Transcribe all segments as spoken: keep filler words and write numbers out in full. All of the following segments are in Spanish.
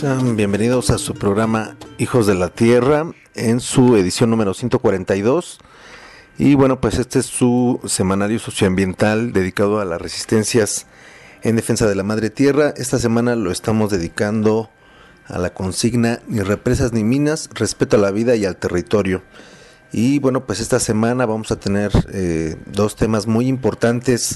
Sean bienvenidos a su programa Hijos de la Tierra en su edición número ciento cuarenta y dos. Y bueno, pues este es su semanario socioambiental dedicado a las resistencias en defensa de la madre tierra. Esta semana lo estamos dedicando a la consigna ni represas ni minas, respeto a la vida y al territorio. Y bueno, pues esta semana vamos a tener eh, dos temas muy importantes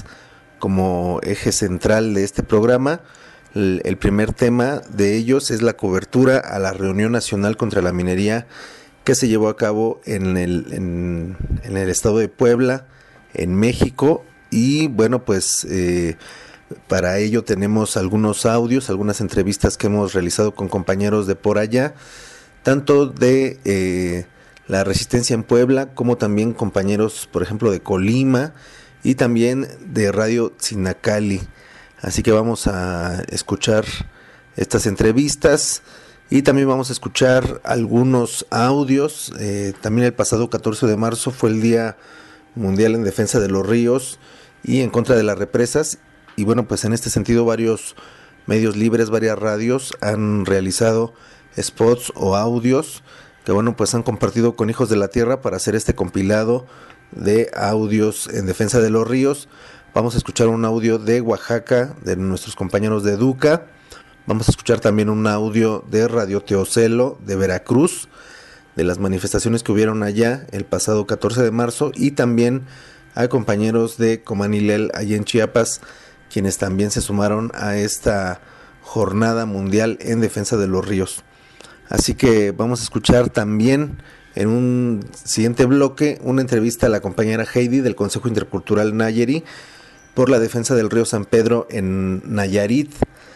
como eje central de este programa. El, el primer tema de ellos es la cobertura a la reunión nacional contra la minería que se llevó a cabo en el, en, en el estado de Puebla, en México. Y bueno, pues eh, para ello tenemos algunos audios, algunas entrevistas que hemos realizado con compañeros de por allá, tanto de eh, la resistencia en Puebla como también compañeros, por ejemplo, de Colima y también de Radio Tzinacali. Así que vamos a escuchar estas entrevistas y también vamos a escuchar algunos audios. Eh, también el pasado catorce de marzo fue el Día Mundial en Defensa de los Ríos y en contra de las represas. Y bueno, pues en este sentido varios medios libres, varias radios han realizado spots o audios que bueno, pues han compartido con Hijos de la Tierra para hacer este compilado de audios en defensa de los ríos. Vamos a escuchar un audio de Oaxaca, de nuestros compañeros de Educa. Vamos a escuchar también un audio de Radio Teocelo, de Veracruz, de las manifestaciones que hubieron allá el pasado catorce de marzo. Y también hay compañeros de Comanilel, allá en Chiapas, quienes también se sumaron a esta jornada mundial en defensa de los ríos. Así que vamos a escuchar también en un siguiente bloque una entrevista a la compañera Heidi del Consejo Intercultural Nayeri por la defensa del río San Pedro en Nayarit.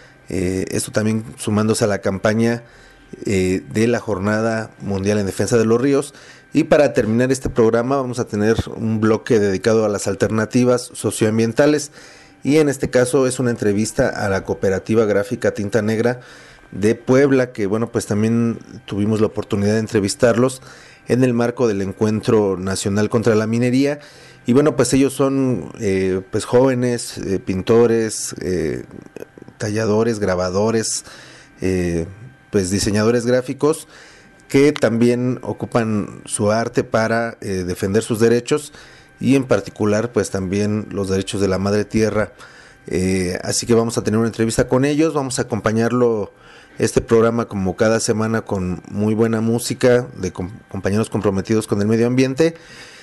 Eh, esto también sumándose a la campaña eh, de la Jornada Mundial en Defensa de los Ríos. Y para terminar este programa vamos a tener un bloque dedicado a las alternativas socioambientales. Y en este caso es una entrevista a la cooperativa gráfica Tinta Negra de Puebla, que bueno, pues también tuvimos la oportunidad de entrevistarlos en el marco del Encuentro Nacional contra la Minería. Y bueno, pues ellos son eh, pues jóvenes, eh, pintores, eh, talladores, grabadores, eh, pues diseñadores gráficos que también ocupan su arte para eh, defender sus derechos y en particular pues también los derechos de la madre tierra. Eh, así que vamos a tener una entrevista con ellos, vamos a acompañarlo este programa como cada semana con muy buena música de com- compañeros comprometidos con el medio ambiente.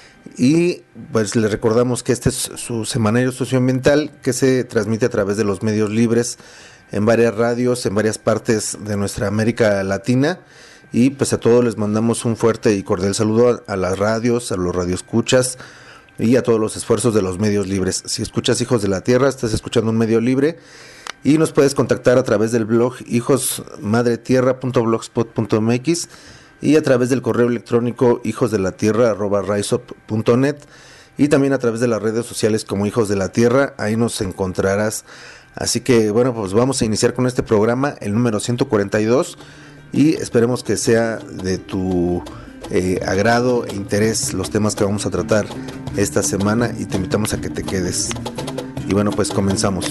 Y pues les recordamos que este es su semanario socioambiental que se transmite a través de los medios libres en varias radios, en varias partes de nuestra América Latina. Y pues a todos les mandamos un fuerte y cordial saludo a, a las radios, a los radioescuchas y a todos los esfuerzos de los medios libres. Si escuchas Hijos de la Tierra, estás escuchando un medio libre y nos puedes contactar a través del blog hijos madre tierra punto blogspot punto m x y a través del correo electrónico hijosdelatierra arroba riseup punto net y también a través de las redes sociales como Hijos de la Tierra, ahí nos encontrarás. Así que bueno, pues vamos a iniciar con este programa, el número ciento cuarenta y dos, y esperemos que sea de tu eh, agrado e interés los temas que vamos a tratar esta semana y te invitamos a que te quedes. Y bueno, pues comenzamos.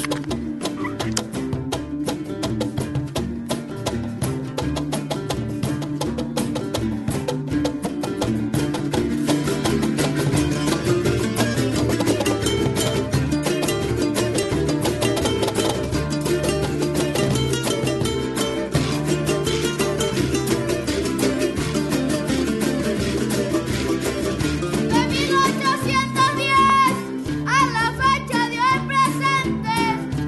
De mil ochocientos diez a la fecha de hoy presente,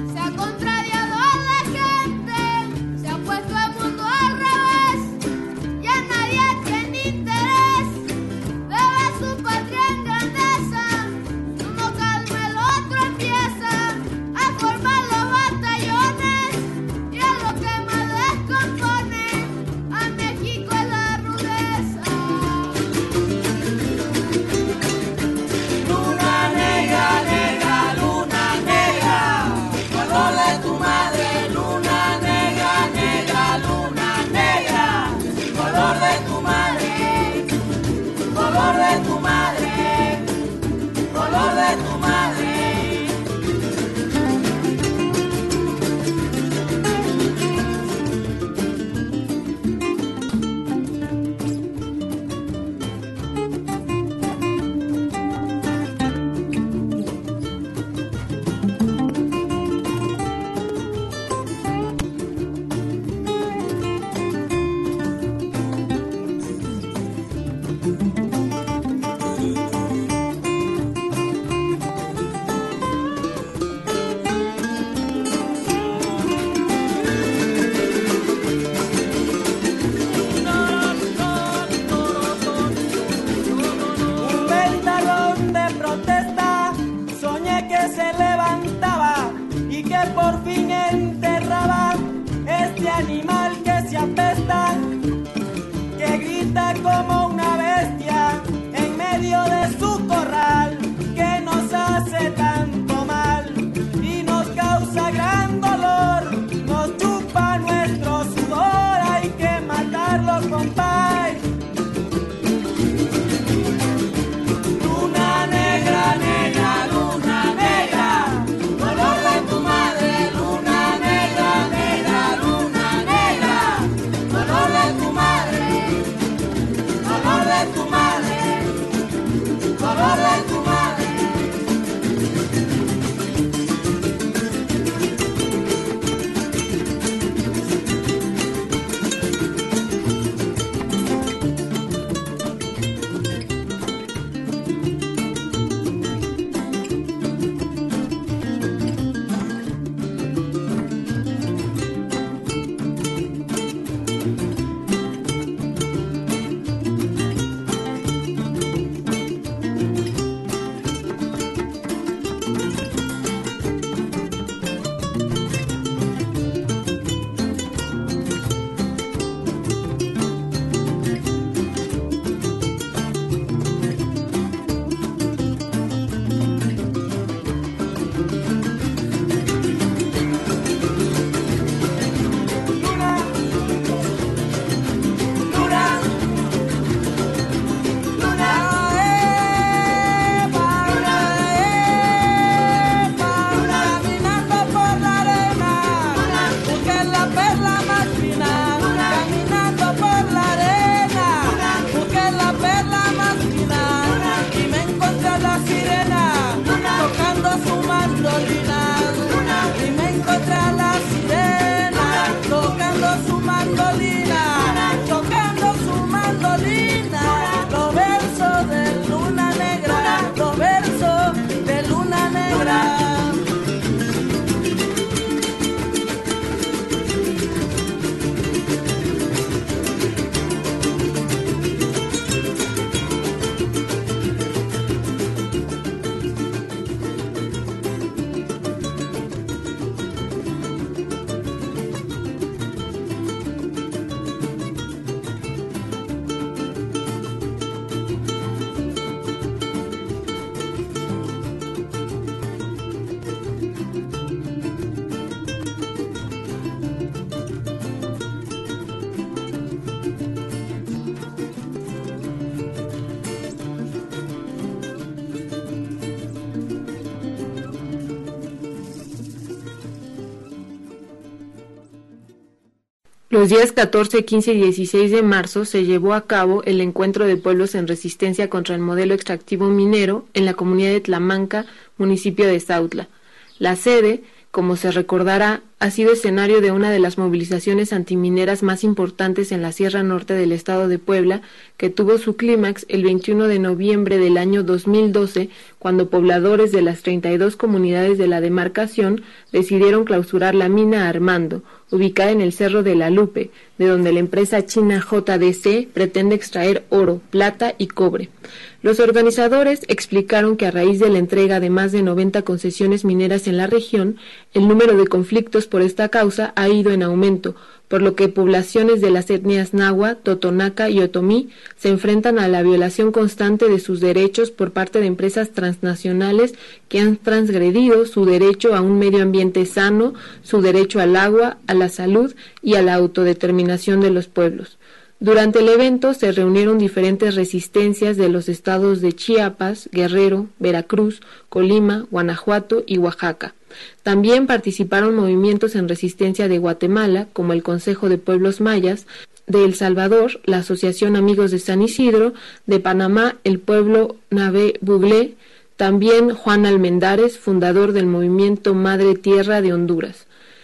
enterraba este animal que se apesta, que grita como una bestia en medio de su corral, que nos hace tanto mal y nos causa gran dolor, nos chupa nuestro sudor, hay que matarlo, compay. Luna negra, negra, luna negra, color de tu madre, luna negra, negra, luna negra, color de tu madre, color de tu madre, color de tu madre. Los días catorce, quince y dieciséis de marzo se llevó a cabo el Encuentro de Pueblos en Resistencia contra el Modelo Extractivo Minero en la comunidad de Tlamanca, municipio de Sautla. La sede, como se recordará, ha sido escenario de una de las movilizaciones antimineras más importantes en la Sierra Norte del estado de Puebla, que tuvo su clímax el veintiuno de noviembre del año dos mil doce, cuando pobladores de las treinta y dos comunidades de la demarcación decidieron clausurar la mina Armando, ubicada en el Cerro de la Lupe, de donde la empresa china J D C pretende extraer oro, plata y cobre. Los organizadores explicaron que a raíz de la entrega de más de noventa concesiones mineras en la región, el número de conflictos por esta causa ha ido en aumento, por lo que poblaciones de las etnias Nahua, Totonaca y Otomí se enfrentan a la violación constante de sus derechos por parte de empresas transnacionales que han transgredido su derecho a un medio ambiente sano, su derecho al agua, a la salud y a la autodeterminación de los pueblos. Durante el evento se reunieron diferentes resistencias de los estados de Chiapas, Guerrero, Veracruz, Colima, Guanajuato y Oaxaca. También participaron movimientos en resistencia de Guatemala, como el Consejo de Pueblos Mayas, de El Salvador, la Asociación Amigos de San Isidro, de Panamá, el pueblo Nave Buglé, también Juan Almendares, fundador del movimiento Madre Tierra de Honduras.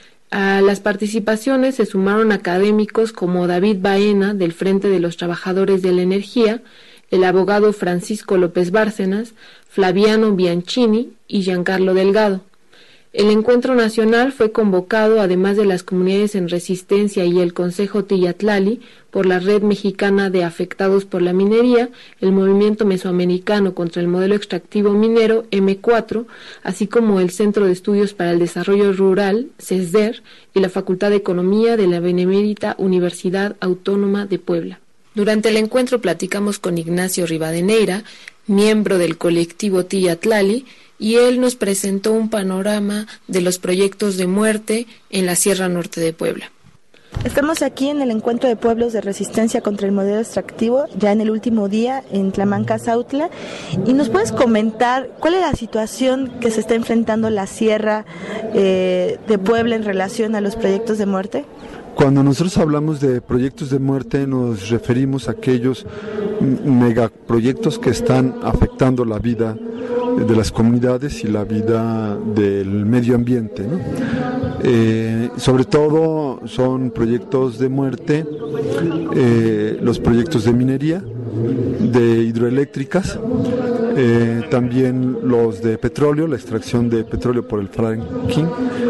A las participaciones se sumaron académicos como David Baena, del Frente de los Trabajadores de la Energía, el abogado Francisco López Bárcenas, Flaviano Bianchini y Giancarlo Delgado. El encuentro nacional fue convocado, además de las comunidades en resistencia y el Consejo Tillatlali, por la Red Mexicana de Afectados por la Minería, el Movimiento Mesoamericano contra el Modelo Extractivo Minero, eme cuatro, así como el Centro de Estudios para el Desarrollo Rural, CESDER, y la Facultad de Economía de la Benemérita Universidad Autónoma de Puebla. Durante el encuentro platicamos con Ignacio Rivadeneira, miembro del colectivo Tillatlali, y él nos presentó un panorama de los proyectos de muerte en la Sierra Norte de Puebla. Estamos aquí en el encuentro de pueblos de resistencia contra el modelo extractivo, ya en el último día en Tlamanca, Zautla, y nos puedes comentar cuál es la situación que se está enfrentando la Sierra eh, de Puebla en relación a los proyectos de muerte. Cuando nosotros hablamos de proyectos de muerte nos referimos a aquellos megaproyectos que están afectando la vida de las comunidades y la vida del medio ambiente, ¿no? Eh, sobre todo son proyectos de muerte, eh, los proyectos de minería, de hidroeléctricas, eh, también los de petróleo, la extracción de petróleo por el fracking,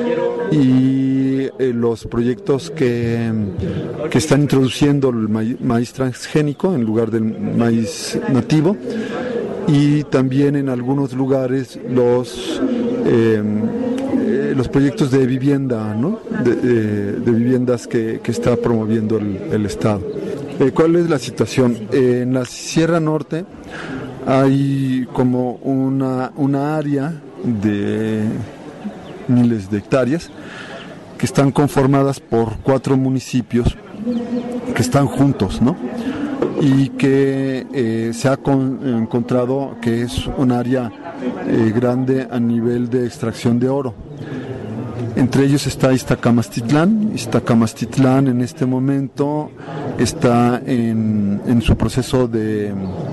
y eh, los proyectos que, que están introduciendo el maíz, maíz transgénico en lugar del maíz nativo, y también en algunos lugares los eh, eh, los proyectos de vivienda, ¿no? de, de, de viviendas que, que está promoviendo el, el Estado. Eh, ¿Cuál es la situación? Eh, en la Sierra Norte hay como una, una área de miles de hectáreas que están conformadas por cuatro municipios que están juntos, ¿no? Y que eh, se ha con, encontrado que es un área eh, grande a nivel de extracción de oro. Entre ellos está Iztacamastitlán. Iztacamastitlán en este momento está en, en su proceso de,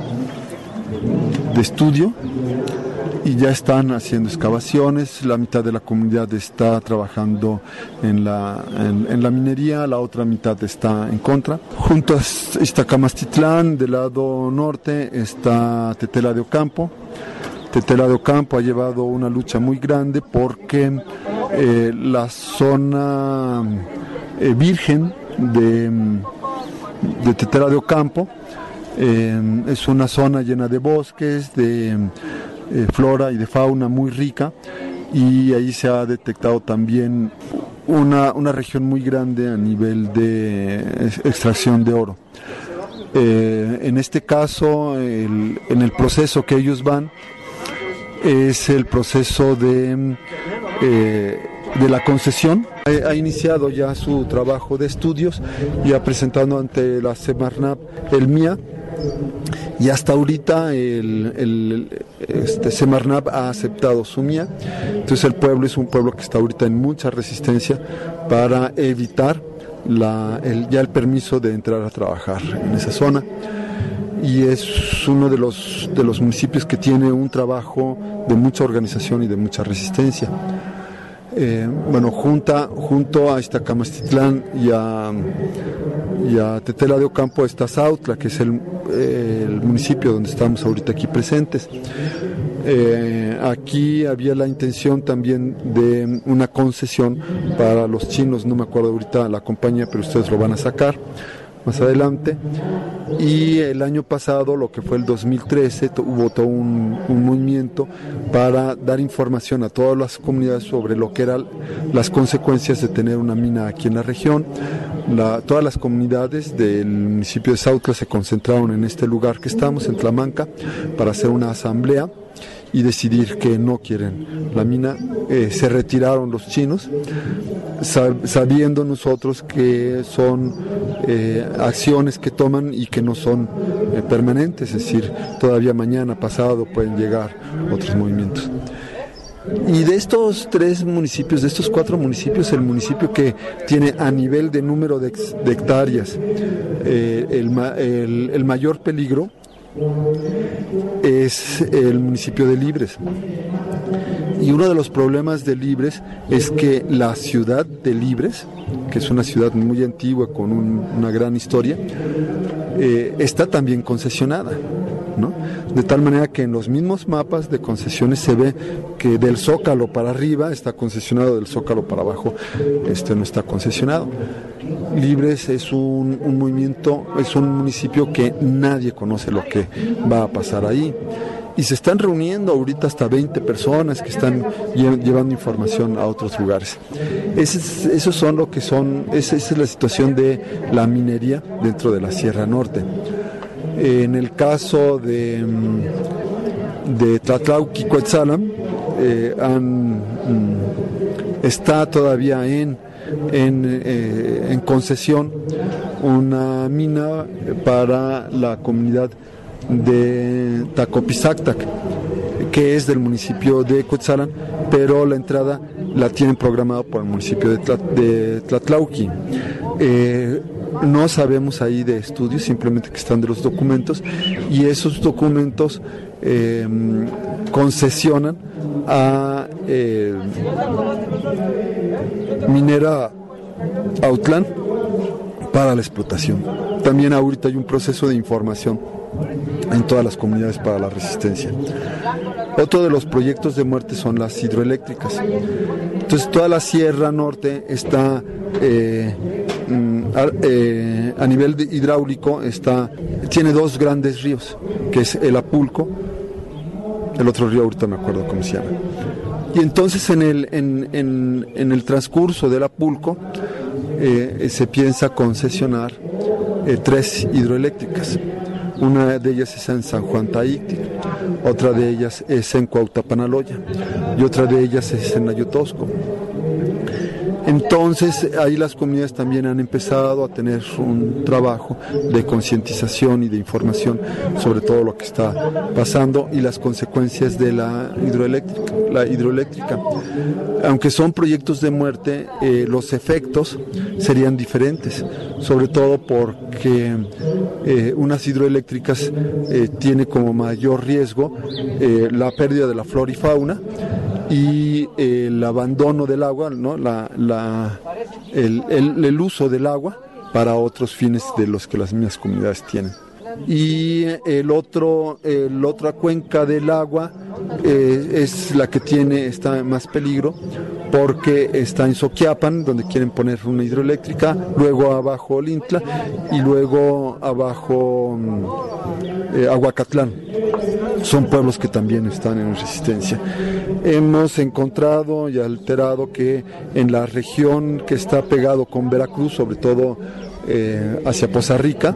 de estudio y ya están haciendo excavaciones. La mitad de la comunidad está trabajando en la, en, en la minería, la otra mitad está en contra. Junto a Iztacamastitlán, del lado norte, está Tetela de Ocampo. Tetela de Ocampo ha llevado una lucha muy grande porque eh, la zona eh, virgen de, de Tetela de Ocampo eh, es una zona llena de bosques, de eh, flora y de fauna muy rica, y ahí se ha detectado también una, una región muy grande a nivel de extracción de oro. Eh, en este caso, el, en el proceso que ellos van, es el proceso de, eh, de la concesión. Ha, ha iniciado ya su trabajo de estudios y ha presentado ante la Semarnap el M I A, y hasta ahorita el, el este, Semarnap ha aceptado su M I A. Entonces el pueblo es un pueblo que está ahorita en mucha resistencia para evitar la, el, ya el permiso de entrar a trabajar en esa zona. Y es uno de los, de los municipios que tiene un trabajo de mucha organización y de mucha resistencia. Eh, bueno, junta, junto a Iztacamastitlán y a, y a Tetela de Ocampo está Zautla, que es el, eh, el municipio donde estamos ahorita aquí presentes. Eh, aquí había la intención también de una concesión para los chinos, no me acuerdo ahorita la compañía, pero ustedes lo van a sacar más adelante. Y el año pasado, lo que fue el dos mil trece, to, hubo todo un, un movimiento para dar información a todas las comunidades sobre lo que eran las consecuencias de tener una mina aquí en la región. La, todas las comunidades del municipio de Zautla se concentraron en este lugar que estamos, en Tlamanca, para hacer una asamblea y decidir que no quieren la mina. Eh, se retiraron los chinos, sab- sabiendo nosotros que son eh, acciones que toman y que no son eh, permanentes, es decir, todavía mañana, pasado pueden llegar otros movimientos. Y de estos tres municipios, de estos cuatro municipios, el municipio que tiene a nivel de número de, ex- de hectáreas eh, el, ma- el, el mayor peligro es el municipio de Libres. Y uno de los problemas de Libres es que la ciudad de Libres, que es una ciudad muy antigua con un, una gran historia, eh, está también concesionada. ¿no? De tal manera que en los mismos mapas de concesiones se ve que del Zócalo para arriba está concesionado, del Zócalo para abajo este no está concesionado. Libres es un, un movimiento, es un municipio que nadie conoce lo que va a pasar ahí. Y se están reuniendo ahorita hasta veinte personas que están llevando información a otros lugares. Esos, esos son lo que son, esa, esa es la situación de la minería dentro de la Sierra Norte. En el caso de, de Tlatlauqui Cuetzalan, eh, han, está todavía en, en, eh, en concesión una mina para la comunidad de Tacopizactac, que es del municipio de Cuetzalan, pero la entrada la tienen programada por el municipio de, Tla, de Tlatlauqui. Eh, no sabemos ahí de estudios, simplemente que están de los documentos, y esos documentos eh, concesionan a eh, Minera Autlán para la explotación. También ahorita hay un proceso de información en todas las comunidades para la resistencia. Otro de los proyectos de muerte son las hidroeléctricas. Entonces toda la Sierra Norte está eh, a, eh, a nivel de hidráulico, está, tiene dos grandes ríos, que es el Apulco, el otro río ahorita me acuerdo cómo se llama. Y entonces en el, en, en, en el transcurso del Apulco eh, se piensa concesionar eh, tres hidroeléctricas. Una de ellas es en San Juan Taictic, otra de ellas es en Cuautapanaloya y otra de ellas es en Ayotosco. Entonces ahí las comunidades también han empezado a tener un trabajo de concientización y de información sobre todo lo que está pasando y las consecuencias de la hidroeléctrica. La hidroeléctrica. Aunque son proyectos de muerte, eh, los efectos serían diferentes, sobre todo porque eh, unas hidroeléctricas eh, tiene como mayor riesgo eh, la pérdida de la flora y fauna y eh, el abandono del agua, ¿no? la, la, el, el, el uso del agua para otros fines de los que las mismas comunidades tienen. Y el otro, el otra cuenca del agua eh, es la que tiene, está más peligro, porque está en Soquiapan, donde quieren poner una hidroeléctrica, luego abajo Olintla y luego abajo eh, Aguacatlán. Son pueblos que también están en resistencia. Hemos encontrado y alterado que en la región que está pegado con Veracruz, sobre todo eh, hacia Poza Rica,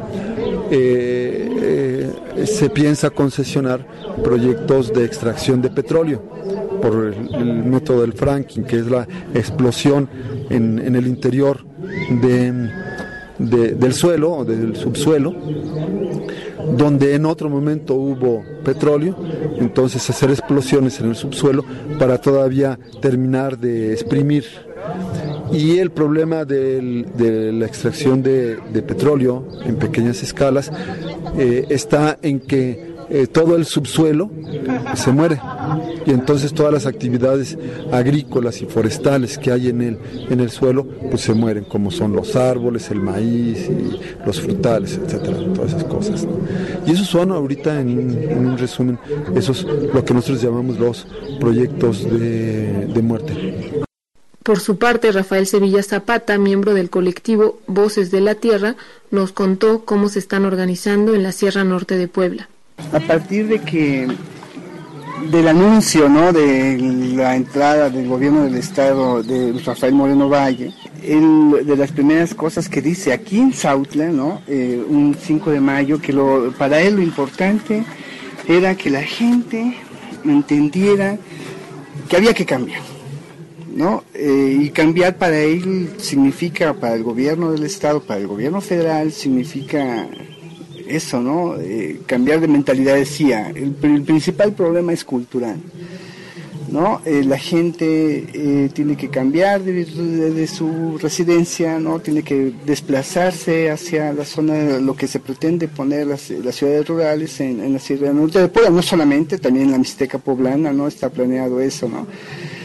eh, eh, se piensa concesionar proyectos de extracción de petróleo por el, el método del fracking, que es la explosión en, en el interior de, de, del suelo o del subsuelo, donde en otro momento hubo petróleo, entonces hacer explosiones en el subsuelo para todavía terminar de exprimir. Y el problema del, de la extracción de, de petróleo en pequeñas escalas eh, está en que eh, todo el subsuelo se muere y entonces todas las actividades agrícolas y forestales que hay en el, en el suelo pues se mueren, como son los árboles, el maíz y los frutales, etcétera, todas esas cosas, ¿no? Y esos son ahorita en, en un resumen, esos lo que nosotros llamamos los proyectos de, de muerte. Por su parte, Rafael Sevilla Zapata, miembro del colectivo Voces de la Tierra, nos contó cómo se están organizando en la Sierra Norte de Puebla. A partir de que del anuncio, ¿no?, de la entrada del gobierno del estado de Rafael Moreno Valle, él, de las primeras cosas que dice aquí en Sautla, ¿no?, eh, un cinco de mayo, que lo, para él lo importante era que la gente entendiera que había que cambiar, ¿no? Eh, y cambiar para él significa, para el gobierno del estado, para el gobierno federal, significa eso, ¿no? Eh, cambiar de mentalidad, decía. El, el principal problema es cultural, ¿no? Eh, la gente eh, tiene que cambiar de, de, de su residencia, ¿no? Tiene que desplazarse hacia la zona, lo que se pretende poner las, las ciudades rurales en, en la Sierra Norte de Puebla, no solamente, también en la Mixteca poblana, ¿no? Está planeado eso, ¿no?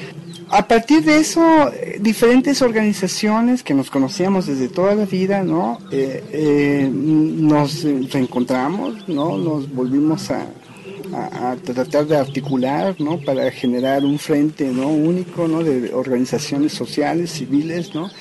a partir de eso, diferentes organizaciones que nos conocíamos desde toda la vida, ¿no? Eh, eh, nos reencontramos, ¿no? Nos volvimos a, a, a tratar de articular, ¿no? Para generar un frente, ¿no? Único, ¿no? De organizaciones sociales, civiles, ¿no?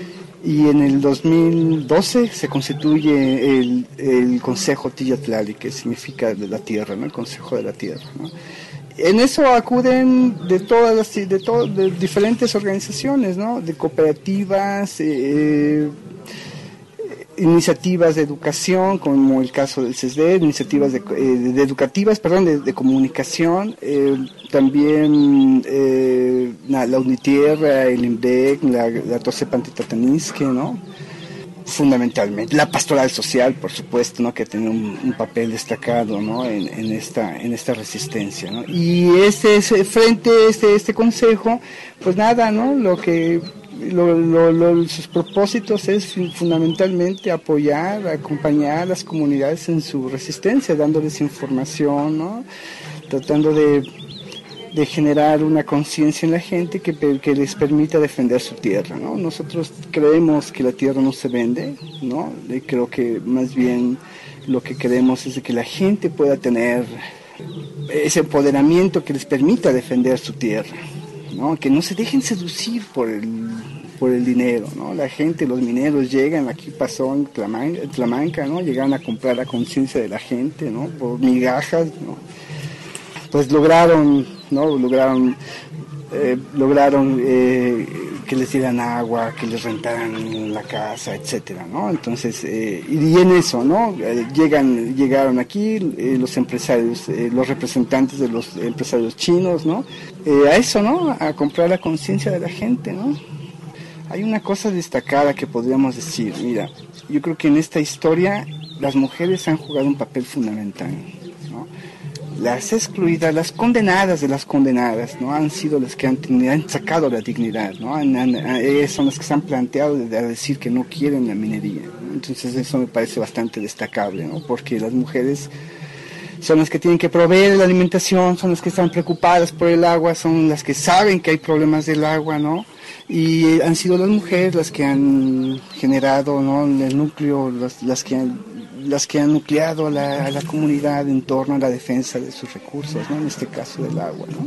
Y en el dos mil doce se constituye el, el Consejo Tillatlali, que significa de la tierra, ¿no? El Consejo de la Tierra, ¿no? En eso acuden de todas las, de, to, de diferentes organizaciones, ¿no? De cooperativas, eh, iniciativas de educación, como el caso del C E S D E, iniciativas de, eh, de educativas, perdón, de, de comunicación, eh, también eh, la, la Unitierra, el INDEC, la, la Tosepantitataniske, ¿no? Fundamentalmente la pastoral social, por supuesto, ¿no? Que tiene un, un papel destacado, ¿no? en, en esta en esta resistencia, ¿no? Y este, este frente este este consejo, pues nada, ¿no? Lo que lo, lo, lo, sus propósitos es fundamentalmente apoyar, acompañar a las comunidades en su resistencia, dándoles información, ¿no? Tratando de de generar una conciencia en la gente que, que les permita defender su tierra, ¿no? Nosotros creemos que la tierra no se vende, ¿no? Y creo que más bien lo que queremos es de que la gente pueda tener ese empoderamiento que les permita defender su tierra, ¿no? Que no se dejen seducir por el, por el dinero, ¿no? La gente, los mineros llegan, aquí pasó en Tlamanca, en Tlamanca, ¿no? Llegan a comprar la conciencia de la gente, ¿no? Por migajas, ¿no? Pues lograron, ¿no? Lograron, eh, lograron eh, que les dieran agua, que les rentaran la casa, etcétera, ¿no? Entonces, eh, y en eso, ¿no? Eh, llegan, llegaron aquí eh, los empresarios, eh, los representantes de los empresarios chinos, ¿no? Eh, a eso, ¿no? A comprar la conciencia de la gente, ¿no? Hay una cosa destacada que podríamos decir, mira, yo creo que en esta historia las mujeres han jugado un papel fundamental, ¿no? Las excluidas, las condenadas de las condenadas, ¿no? Han sido las que han, han sacado la dignidad, ¿no? Han, han, ellas son las que se han planteado de, de decir que no quieren la minería, ¿no? Entonces eso me parece bastante destacable, ¿no? Porque las mujeres son las que tienen que proveer la alimentación, son las que están preocupadas por el agua, son las que saben que hay problemas del agua, ¿no? Y han sido las mujeres las que han generado, ¿no? El núcleo, las, las que han las que han nucleado a la, a la comunidad en torno a la defensa de sus recursos, ¿no? En este caso del agua, ¿no?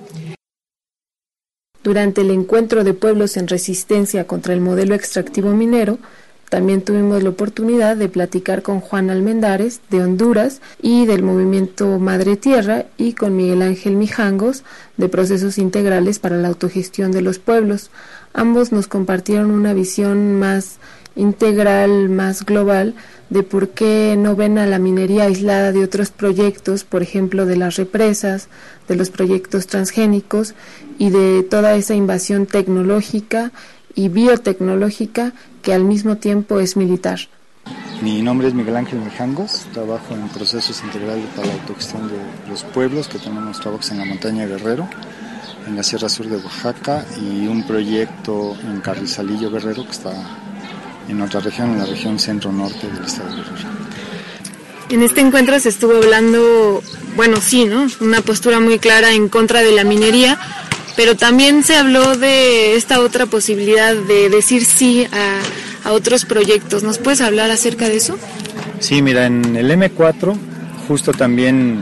Durante el encuentro de pueblos en resistencia contra el modelo extractivo minero, también tuvimos la oportunidad de platicar con Juan Almendares de Honduras y del movimiento Madre Tierra y con Miguel Ángel Mijangos de Procesos Integrales para la Autogestión de los Pueblos. Ambos nos compartieron una visión más integral, más global, de por qué no ven a la minería aislada de otros proyectos, por ejemplo de las represas, de los proyectos transgénicos y de toda esa invasión tecnológica y biotecnológica que al mismo tiempo es militar. Mi nombre es Miguel Ángel Mijangos, trabajo en Procesos Integrales para la Autogestión de los Pueblos, que tenemos trabajos en la montaña Guerrero, en la Sierra Sur de Oaxaca y un proyecto en Carrizalillo Guerrero que está en otra región, en la región centro-norte del estado de Guerrero. En este encuentro se estuvo hablando, bueno, sí, ¿no? Una postura muy clara en contra de la minería, pero también se habló de esta otra posibilidad de decir sí a, a otros proyectos. ¿Nos puedes hablar acerca de eso? Sí, mira, en el eme cuatro justo también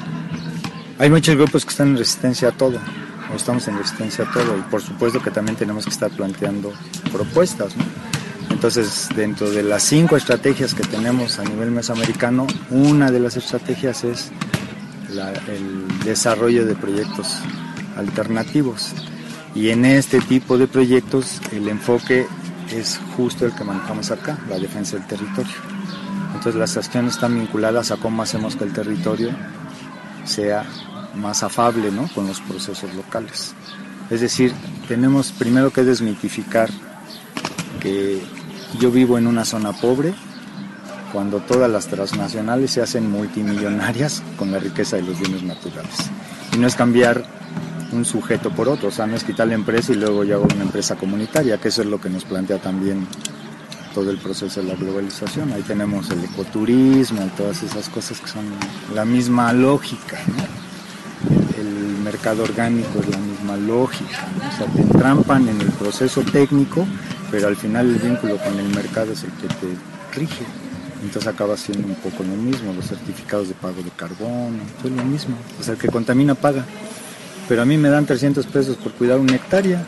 hay muchos grupos que están en resistencia a todo, o estamos en resistencia a todo, y por supuesto que también tenemos que estar planteando propuestas, ¿no? Entonces, dentro de las cinco estrategias que tenemos a nivel mesoamericano, una de las estrategias es la, el desarrollo de proyectos alternativos. Y en este tipo de proyectos el enfoque es justo el que manejamos acá, la defensa del territorio. Entonces las acciones están vinculadas a cómo hacemos que el territorio sea más afable, ¿no?, con los procesos locales. Es decir, tenemos primero que desmitificar que yo vivo en una zona pobre cuando todas las transnacionales se hacen multimillonarias con la riqueza de los bienes naturales. Y no es cambiar un sujeto por otro, o sea, no es quitar la empresa y luego yo hago una empresa comunitaria, que eso es lo que nos plantea también todo el proceso de la globalización. Ahí tenemos el ecoturismo y todas esas cosas que son la misma lógica, ¿no? El, el mercado orgánico es la misma lógica, ¿no? O sea, te entrampan en el proceso técnico, pero al final el vínculo con el mercado es el que te rige. Entonces acaba siendo un poco lo mismo, los certificados de pago de carbono, es lo mismo. O sea, el que contamina paga. Pero a mí me dan trescientos pesos por cuidar una hectárea.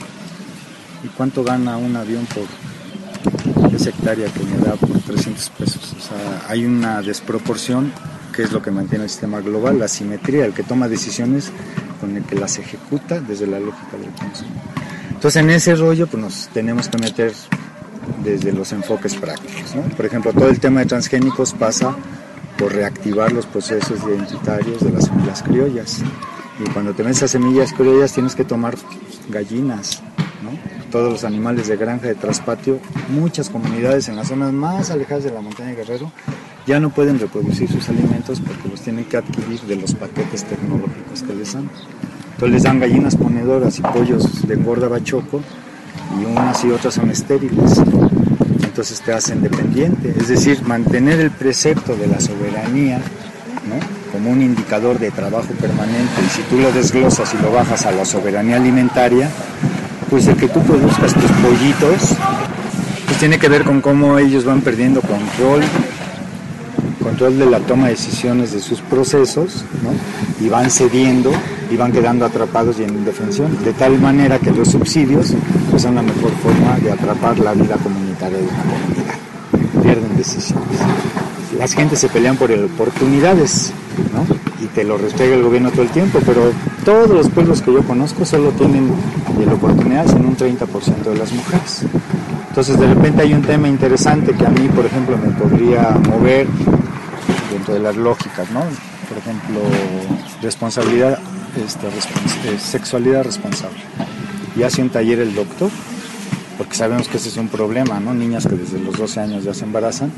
¿Y cuánto gana un avión por esa hectárea que me da por trescientos pesos? O sea, hay una desproporción que es lo que mantiene el sistema global, la asimetría, el que toma decisiones con el que las ejecuta desde la lógica del consumo. Entonces en ese rollo pues nos tenemos que meter desde los enfoques prácticos, ¿no? Por ejemplo, todo el tema de transgénicos pasa por reactivar los procesos identitarios de las semillas criollas. Y cuando te metes a semillas criollas tienes que tomar gallinas, ¿no? Todos los animales de granja de traspatio, muchas comunidades en las zonas más alejadas de la montaña de Guerrero ya no pueden reproducir sus alimentos porque los tienen que adquirir de los paquetes tecnológicos que les dan. Entonces les dan gallinas ponedoras y pollos de engorda bachoco y unas y otras son estériles. Entonces te hacen dependiente, es decir, mantener el precepto de la soberanía, ¿no?, como un indicador de trabajo permanente, y si tú lo desglosas y lo bajas a la soberanía alimentaria, pues el que tú produzcas tus pollitos, pues tiene que ver con cómo ellos van perdiendo control, control de la toma de decisiones de sus procesos, ¿no?, y van cediendo y van quedando atrapados y en indefensión, de tal manera que los subsidios pues son la mejor forma de atrapar la vida comunitaria de una comunidad. Pierden decisiones. Las gentes se pelean por oportunidades, ¿no?, y te lo restrega el gobierno todo el tiempo, pero todos los pueblos que yo conozco solo tienen de oportunidades en un treinta por ciento de las mujeres. Entonces de repente hay un tema interesante que a mí, por ejemplo, me podría mover dentro de las lógicas, ¿no? Por ejemplo, responsabilidad, este, respons- eh, sexualidad responsable. Y hace un taller el doctor, porque sabemos que ese es un problema, ¿no? Niñas que desde los doce años ya se embarazan,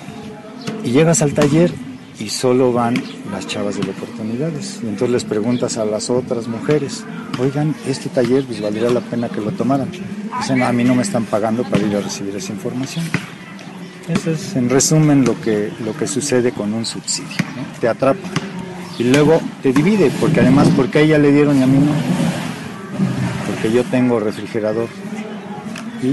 y llegas al taller y solo van las chavas de oportunidades. Y entonces les preguntas a las otras mujeres, oigan, este taller pues valdría la pena que lo tomaran. Dicen, a mí no me están pagando para ir a recibir esa información. Eso es, en resumen, lo que, lo que sucede con un subsidio, ¿no? Te atrapa y luego te divide, porque además, ¿por qué a ella le dieron y a mí no? Porque yo tengo refrigerador y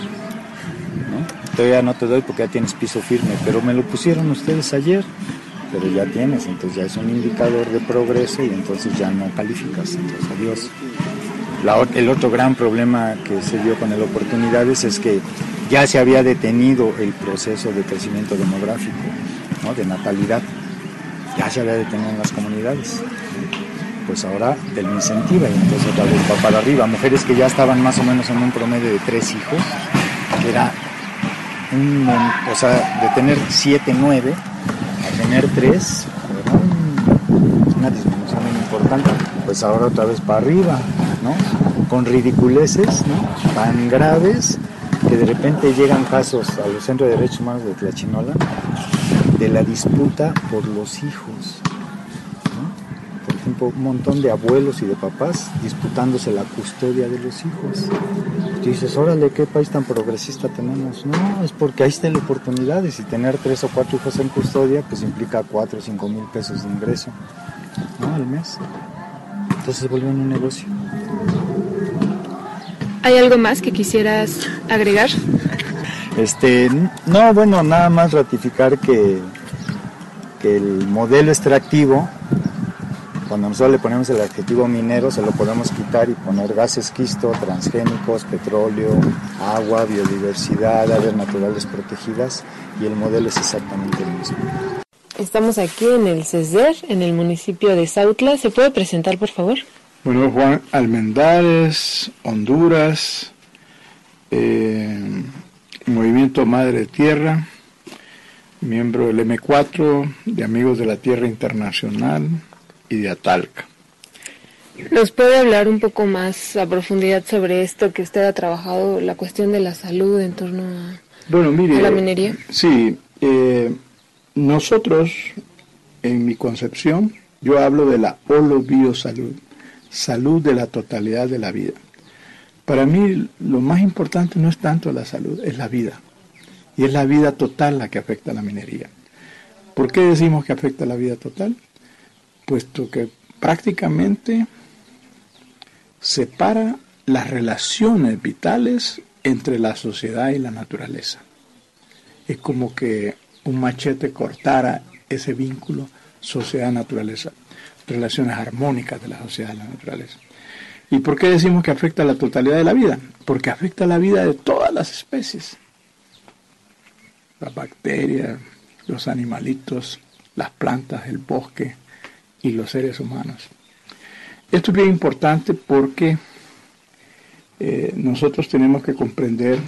¿no? Todavía no te doy porque ya tienes piso firme, pero me lo pusieron ustedes ayer, pero ya tienes, entonces ya es un indicador de progreso y entonces ya no calificas, entonces adiós. La, el otro gran problema que se dio con el Oportunidades es que ya se había detenido el proceso de crecimiento demográfico, ¿no?, de natalidad, ya se había detenido en las comunidades. Pues ahora te lo incentiva y entonces otra vez va para arriba. Mujeres que ya estaban más o menos en un promedio de tres hijos, que era un, o sea, de tener siete, nueve, a tener tres, era un, una disminución muy importante. Pues ahora otra vez para arriba, ¿no? Con ridiculeces, ¿no?, tan graves que de repente llegan casos a los centros de derechos humanos de Tlachinola de la disputa por los hijos, ¿no? Por ejemplo, un montón de abuelos y de papás disputándose la custodia de los hijos. Y dices, órale, ¿qué país tan progresista tenemos? No, es porque ahí está la oportunidad, y si tener tres o cuatro hijos en custodia, pues implica cuatro o cinco mil pesos de ingreso, ¿no?, al mes. Entonces se vuelve un negocio. ¿Hay algo más que quisieras agregar? Este, no, bueno, nada más ratificar que, que el modelo extractivo, cuando nosotros le ponemos el adjetivo minero, se lo podemos quitar y poner gas esquisto, transgénicos, petróleo, agua, biodiversidad, áreas naturales protegidas, y el modelo es exactamente el mismo. Estamos aquí en el CESDER, en el municipio de Sautla. ¿Se puede presentar, por favor? Bueno, Juan Almendares, Honduras, eh, Movimiento Madre Tierra, miembro del eme cuatro, de Amigos de la Tierra Internacional y de Atalca. ¿Nos puede hablar un poco más a profundidad sobre esto que usted ha trabajado, la cuestión de la salud en torno a, bueno, mire, a la minería? Sí, eh, nosotros, en mi concepción, yo hablo de la holobiosalud, salud de la totalidad de la vida. Para mí lo más importante no es tanto la salud, es la vida. Y es la vida total la que afecta a la minería. ¿Por qué decimos que afecta a la vida total? Puesto que prácticamente separa las relaciones vitales entre la sociedad y la naturaleza. Es como que un machete cortara ese vínculo sociedad-naturaleza, relaciones armónicas de la sociedad y la naturaleza. ¿Y por qué decimos que afecta a la totalidad de la vida? Porque afecta a la vida de todas las especies. Las bacterias, los animalitos, las plantas, el bosque y los seres humanos. Esto es bien importante porque eh, nosotros tenemos que comprender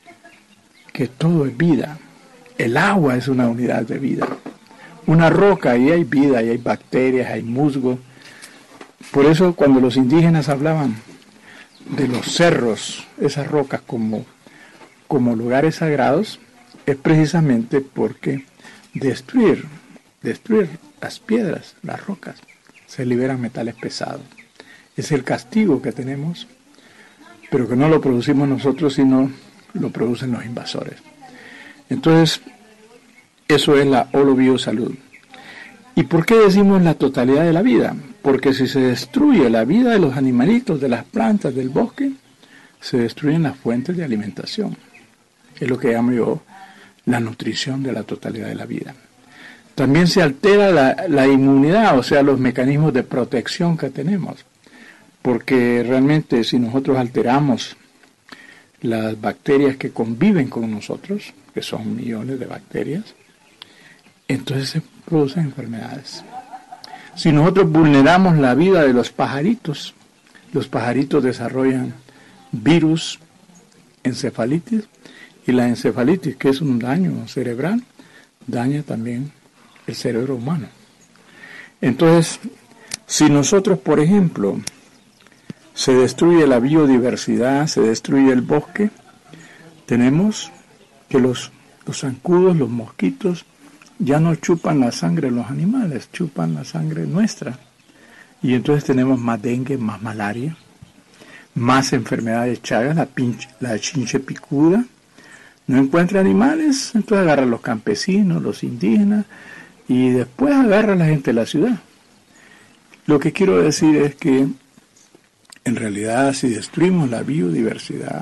que todo es vida. El agua es una unidad de vida. Una roca, ahí hay vida, ahí hay bacterias, hay musgo. Por eso cuando los indígenas hablaban de los cerros, esas rocas como, como lugares sagrados, es precisamente porque destruir, destruir las piedras, las rocas, se liberan metales pesados. Es el castigo que tenemos, pero que no lo producimos nosotros, sino lo producen los invasores. Entonces, eso es la holobiosalud. ¿Y por qué decimos la totalidad de la vida? Porque si se destruye la vida de los animalitos, de las plantas, del bosque, se destruyen las fuentes de alimentación. Es lo que llamo yo la nutrición de la totalidad de la vida. También se altera la, la inmunidad, o sea, los mecanismos de protección que tenemos. Porque realmente si nosotros alteramos las bacterias que conviven con nosotros, que son millones de bacterias, entonces se producen enfermedades. Si nosotros vulneramos la vida de los pajaritos, los pajaritos desarrollan virus, encefalitis, y la encefalitis, que es un daño cerebral, daña también el cerebro humano. Entonces, si nosotros, por ejemplo, se destruye la biodiversidad, se destruye el bosque, tenemos que los, los zancudos, los mosquitos, ya no chupan la sangre de los animales, chupan la sangre nuestra. Y entonces tenemos más dengue, más malaria, más enfermedades chagas, la, pinche, la chinche picuda. No encuentra animales, entonces agarra a los campesinos, los indígenas, y después agarra a la gente de la ciudad. Lo que quiero decir es que, en realidad, si destruimos la biodiversidad,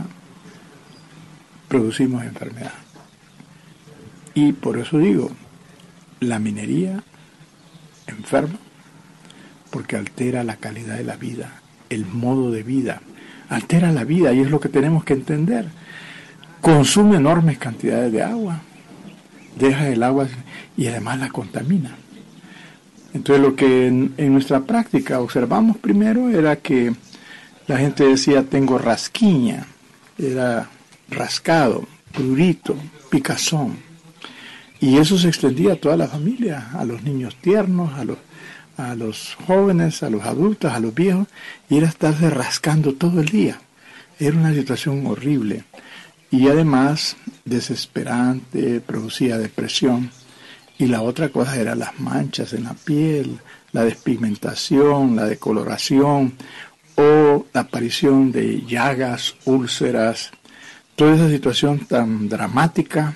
producimos enfermedad. Y por eso digo, la minería enferma, porque altera la calidad de la vida, el modo de vida, altera la vida, y es lo que tenemos que entender. Consume enormes cantidades de agua, deja el agua y además la contamina. Entonces lo que en, en nuestra práctica observamos primero era que la gente decía tengo rasquiña, era rascado, prurito, picazón. Y eso se extendía a toda la familia, a los niños tiernos, a los, a los jóvenes, a los adultos, a los viejos, y era estarse rascando todo el día. Era una situación horrible. Y además desesperante, producía depresión. Y la otra cosa era las manchas en la piel, la despigmentación, la decoloración o la aparición de llagas, úlceras. Toda esa situación tan dramática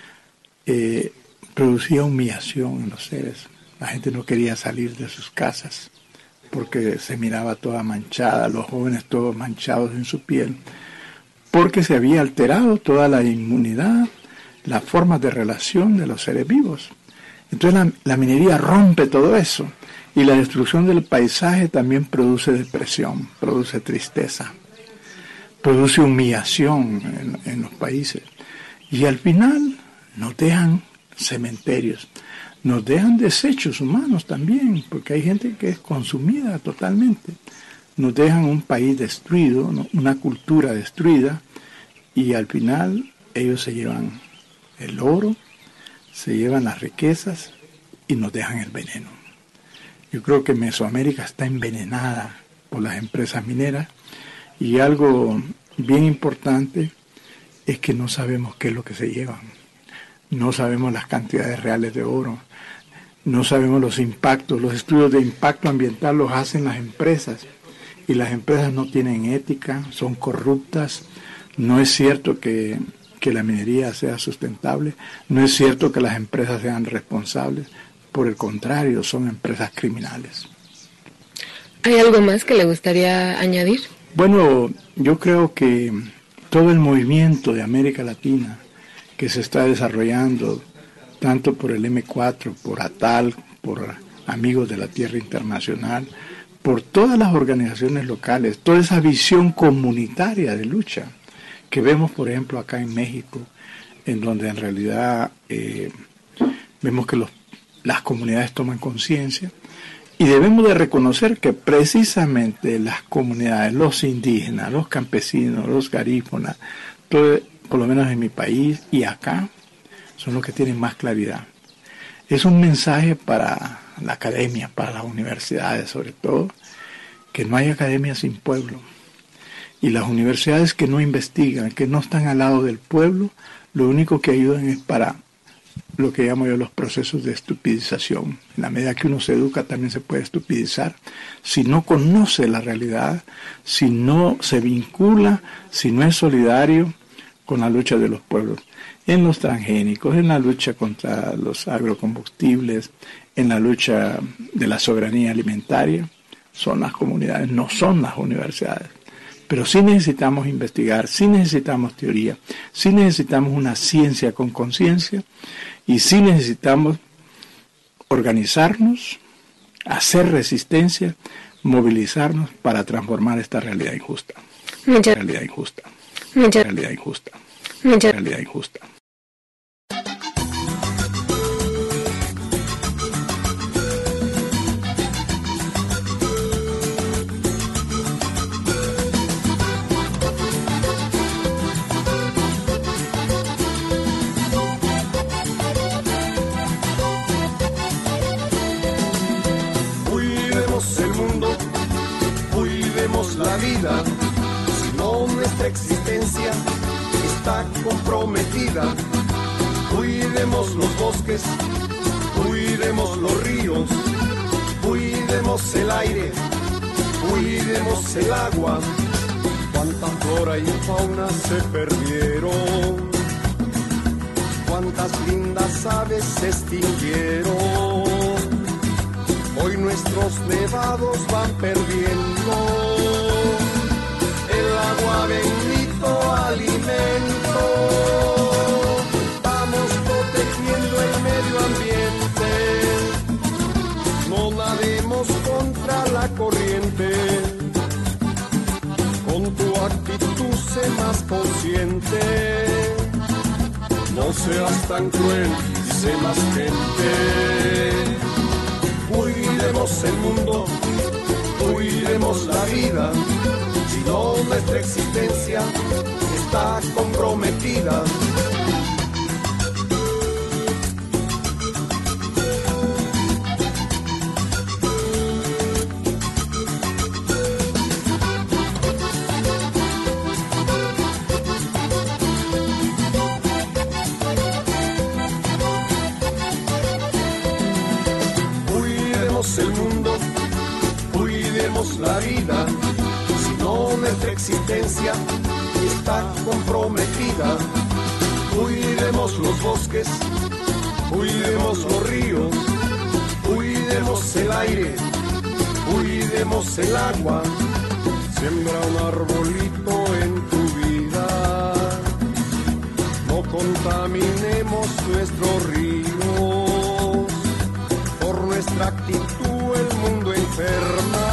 eh, producía humillación en los seres. La gente no quería salir de sus casas porque se miraba toda manchada, los jóvenes todos manchados en su piel, porque se había alterado toda la inmunidad, las formas de relación de los seres vivos. Entonces la, la minería rompe todo eso, y la destrucción del paisaje también produce depresión, produce tristeza, produce humillación en, en los países. Y al final nos dejan cementerios, nos dejan desechos humanos también, porque hay gente que es consumida totalmente. Nos dejan un país destruido, ¿no? Una cultura destruida, y al final ellos se llevan el oro, se llevan las riquezas y nos dejan el veneno. Yo creo que Mesoamérica está envenenada por las empresas mineras, y algo bien importante es que no sabemos qué es lo que se llevan. No sabemos las cantidades reales de oro, no sabemos los impactos. Los estudios de impacto ambiental los hacen las empresas, y las empresas no tienen ética, son corruptas. No es cierto que, que la minería sea sustentable, no es cierto que las empresas sean responsables, por el contrario, son empresas criminales. ¿Hay algo más que le gustaría añadir? Bueno, yo creo que todo el movimiento de América Latina que se está desarrollando, tanto por el eme cuatro, por ATAL, por Amigos de la Tierra Internacional, por todas las organizaciones locales, toda esa visión comunitaria de lucha que vemos, por ejemplo, acá en México, en donde en realidad eh, vemos que los, las comunidades toman conciencia. Y debemos de reconocer que precisamente las comunidades, los indígenas, los campesinos, los garífunas, todo, por lo menos en mi país y acá, son los que tienen más claridad. Es un mensaje para la academia, para las universidades sobre todo, que no hay academia sin pueblo. Y las universidades que no investigan, que no están al lado del pueblo, lo único que ayudan es para lo que llamo yo los procesos de estupidización. En la medida que uno se educa también se puede estupidizar. Si no conoce la realidad, si no se vincula, si no es solidario con la lucha de los pueblos, en los transgénicos, en la lucha contra los agrocombustibles, en la lucha de la soberanía alimentaria, son las comunidades, no son las universidades. Pero sí necesitamos investigar, sí necesitamos teoría, sí necesitamos una ciencia con conciencia y sí necesitamos organizarnos, hacer resistencia, movilizarnos para transformar esta realidad injusta. Mucha realidad injusta. Mucha realidad injusta. Mucha realidad injusta. Si no, nuestra existencia está comprometida. Cuidemos los bosques, cuidemos los ríos, cuidemos el aire, cuidemos el agua. Cuánta flora y fauna se perdieron, cuántas lindas aves se extinguieron. Hoy nuestros nevados van perdiendo el agua, bendito alimento. Vamos protegiendo el medio ambiente. No nademos contra la corriente. Con tu actitud sé más consciente. No seas tan cruel y sé más gente. Cuidemos el mundo, cuidemos la vida, si no nuestra existencia está comprometida. El mundo, cuidemos la vida, si no nuestra existencia está comprometida. Cuidemos los bosques, cuidemos los ríos, cuidemos el aire, cuidemos el agua. Siembra un arbolito en tu vida, no contaminemos nuestros ríos. Por nuestra actitud el mundo enferma,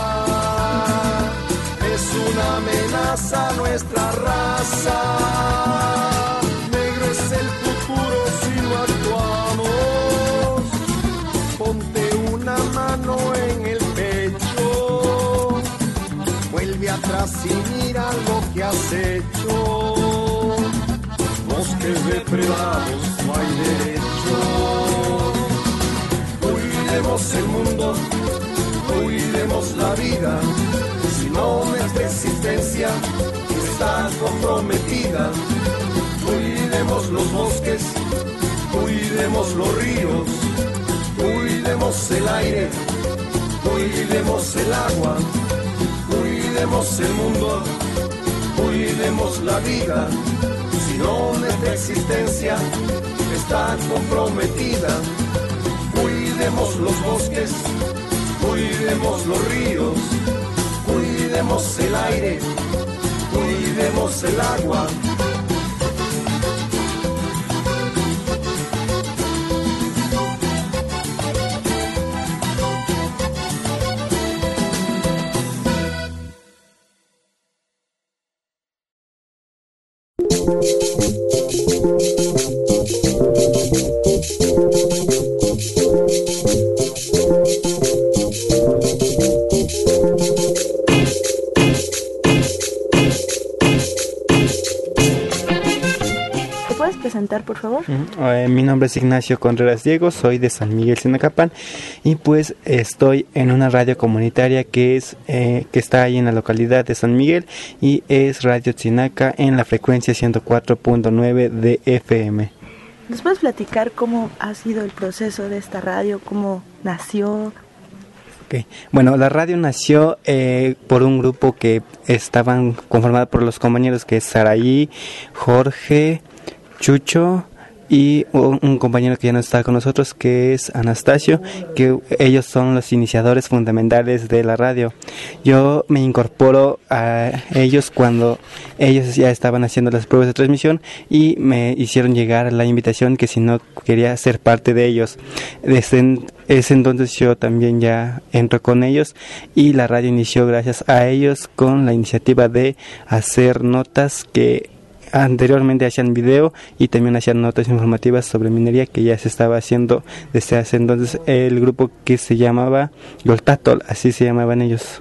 es una amenaza a nuestra raza. Negro es el futuro si no actuamos. Ponte una mano en el pecho, vuelve atrás y mira lo que has hecho. Bosques depredados, no hay derecho. Cuidemos el mundo, cuidemos la vida, si no nuestra existencia está comprometida. Cuidemos los bosques, cuidemos los ríos, cuidemos el aire, cuidemos el agua, cuidemos el mundo, cuidemos la vida, si no nuestra existencia está comprometida. Cuidemos los bosques, cuidemos los ríos, cuidemos el aire, cuidemos el agua. Presentar, por favor. Uh, eh, mi nombre es Ignacio Contreras Diego, soy de San Miguel Sinacapán y pues estoy en una radio comunitaria que es eh, que está ahí en la localidad de San Miguel y es Radio Tzinaca en la frecuencia ciento cuatro punto nueve de F M. ¿Nos puedes platicar cómo ha sido el proceso de esta radio, cómo nació? Okay. Bueno, la radio nació eh, por un grupo que estaban conformado por los compañeros que es Saraí, Jorge, Chucho y un, un compañero que ya no está con nosotros que es Anastasio, que ellos son los iniciadores fundamentales de la radio. Yo me incorporo a ellos cuando ellos ya estaban haciendo las pruebas de transmisión y me hicieron llegar la invitación que si no quería ser parte de ellos. Desde ese entonces yo también ya entro con ellos y la radio inició gracias a ellos con la iniciativa de hacer notas que anteriormente hacían video y también hacían notas informativas sobre minería que ya se estaba haciendo desde hace entonces el grupo que se llamaba Yoltatol, así se llamaban ellos.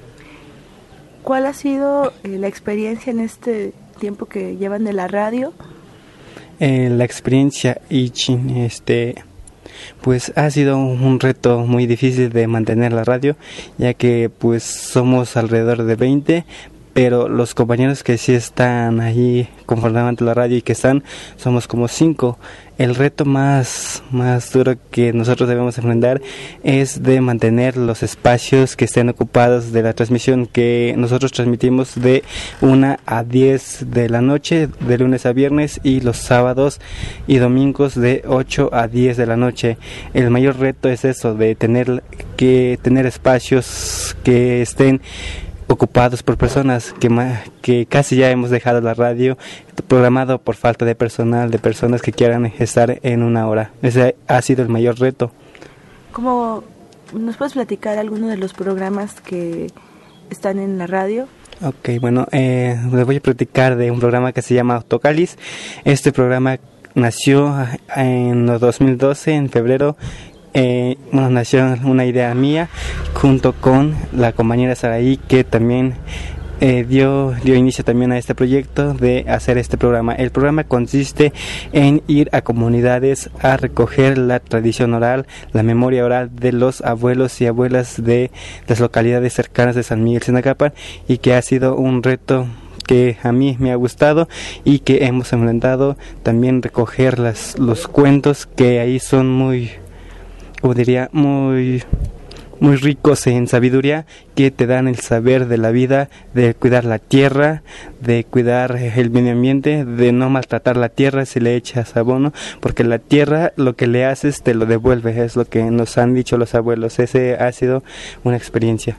¿Cuál ha sido eh, la experiencia en este tiempo que llevan de la radio? Eh, la experiencia Ichin, este pues ha sido un reto muy difícil de mantener la radio, ya que pues somos alrededor de veinte, pero los compañeros que sí están ahí conformando la radio y que están, somos como cinco. El reto más, más duro que nosotros debemos enfrentar es de mantener los espacios que estén ocupados de la transmisión, que nosotros transmitimos de una a diez de la noche, de lunes a viernes, y los sábados y domingos de ocho a diez de la noche. El mayor reto es eso, de tener que tener espacios que estén ocupados por personas, que, que casi ya hemos dejado la radio programado por falta de personal, de personas que quieran estar en una hora. Ese ha sido el mayor reto. ¿Cómo nos puedes platicar alguno de los programas que están en la radio? Ok, bueno, eh, les voy a platicar de un programa que se llama Autocalis. Este programa nació en los dos mil doce, en febrero. Eh, bueno, nació una idea mía junto con la compañera Saraí, que también eh, dio, dio inicio también a este proyecto de hacer este programa. El programa consiste en ir a comunidades a recoger la tradición oral, la memoria oral de los abuelos y abuelas de las localidades cercanas de San Miguel Sinacapán, y que ha sido un reto que a mí me ha gustado y que hemos enfrentado. También recoger las, los cuentos que ahí son muy, como diría, muy muy ricos en sabiduría, que te dan el saber de la vida, de cuidar la tierra, de cuidar el medio ambiente, de no maltratar la tierra si le echas abono, porque la tierra lo que le haces te lo devuelve, es lo que nos han dicho los abuelos. Ese ha sido una experiencia.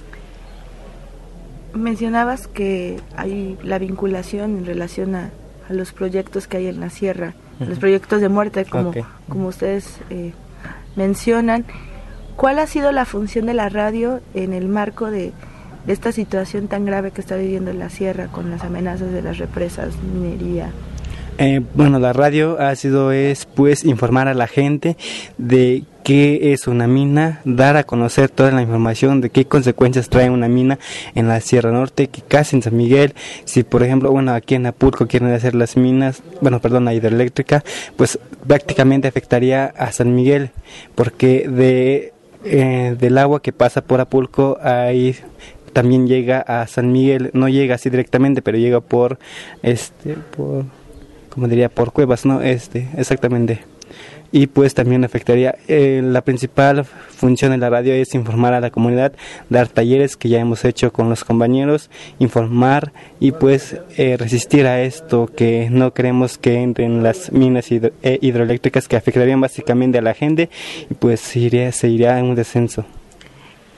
Mencionabas que hay la vinculación en relación a, a los proyectos que hay en la sierra, uh-huh. los proyectos de muerte, como, okay. como ustedes eh, mencionan. ¿Cuál ha sido la función de la radio en el marco de, de esta situación tan grave que está viviendo la sierra con las amenazas de las represas, minería? Eh, bueno, la radio ha sido es pues informar a la gente de qué es una mina, dar a conocer toda la información de qué consecuencias trae una mina en la Sierra Norte, que casi en San Miguel, si por ejemplo, bueno, aquí en Apulco quieren hacer las minas, bueno, perdón, la hidroeléctrica, pues prácticamente afectaría a San Miguel, porque de eh, del agua que pasa por Apulco ahí también llega a San Miguel, no llega así directamente, pero llega por este por como diría, por cuevas, ¿no? Este, exactamente. Y pues también afectaría, eh, la principal función de la radio es informar a la comunidad, dar talleres que ya hemos hecho con los compañeros, informar y pues eh, resistir a esto, que no queremos que entren las minas hidro, eh, hidroeléctricas que afectarían básicamente a la gente, y pues se iría, se iría en un descenso.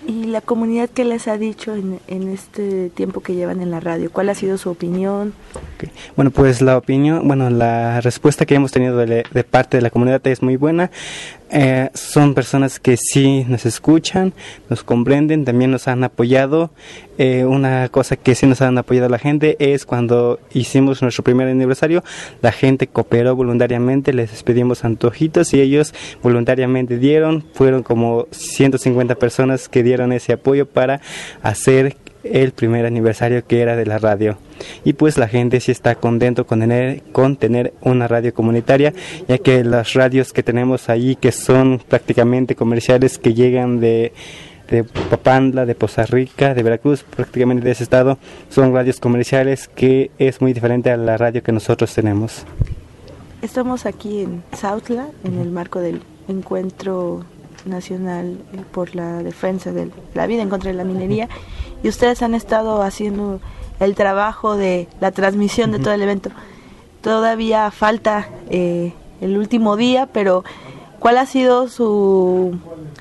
¿Y la comunidad qué les ha dicho en, en este tiempo que llevan en la radio? ¿Cuál ha sido su opinión? Okay. Bueno, pues la opinión, bueno, la respuesta que hemos tenido de, de parte de la comunidad es muy buena. Eh, son personas que sí nos escuchan, nos comprenden, también nos han apoyado. Eh, una cosa que sí nos han apoyado la gente es cuando hicimos nuestro primer aniversario, la gente cooperó voluntariamente, les pedimos antojitos y ellos voluntariamente dieron. Fueron como ciento cincuenta personas que dieron ese apoyo para hacer el primer aniversario que era de la radio. Y pues la gente sí está contento con tener, con tener una radio comunitaria, ya que las radios que tenemos ahí, que son prácticamente comerciales, que llegan de, de Papantla, de Poza Rica, de Veracruz, prácticamente de ese estado, son radios comerciales, que es muy diferente a la radio que nosotros tenemos. Estamos aquí en Sautla, en el marco del encuentro nacional por la defensa de la vida en contra de la minería, y ustedes han estado haciendo el trabajo de la transmisión de todo el evento. Todavía falta eh, el último día, pero ¿cuál ha sido su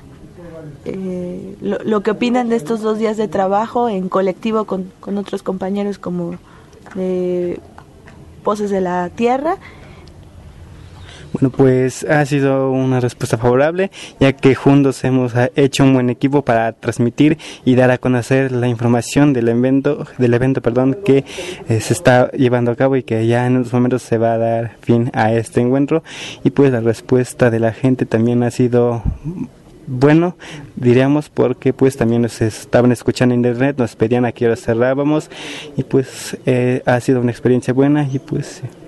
eh, lo, lo que opinan de estos dos días de trabajo en colectivo con, con otros compañeros como de Voces de la Tierra? Bueno, pues ha sido una respuesta favorable, ya que juntos hemos hecho un buen equipo para transmitir y dar a conocer la información del evento, del evento, perdón, que eh, se está llevando a cabo y que ya en unos momentos se va a dar fin a este encuentro. Y pues la respuesta de la gente también ha sido bueno, diríamos, porque pues también nos estaban escuchando en internet, nos pedían a qué hora cerrábamos y pues eh, ha sido una experiencia buena y pues... Eh,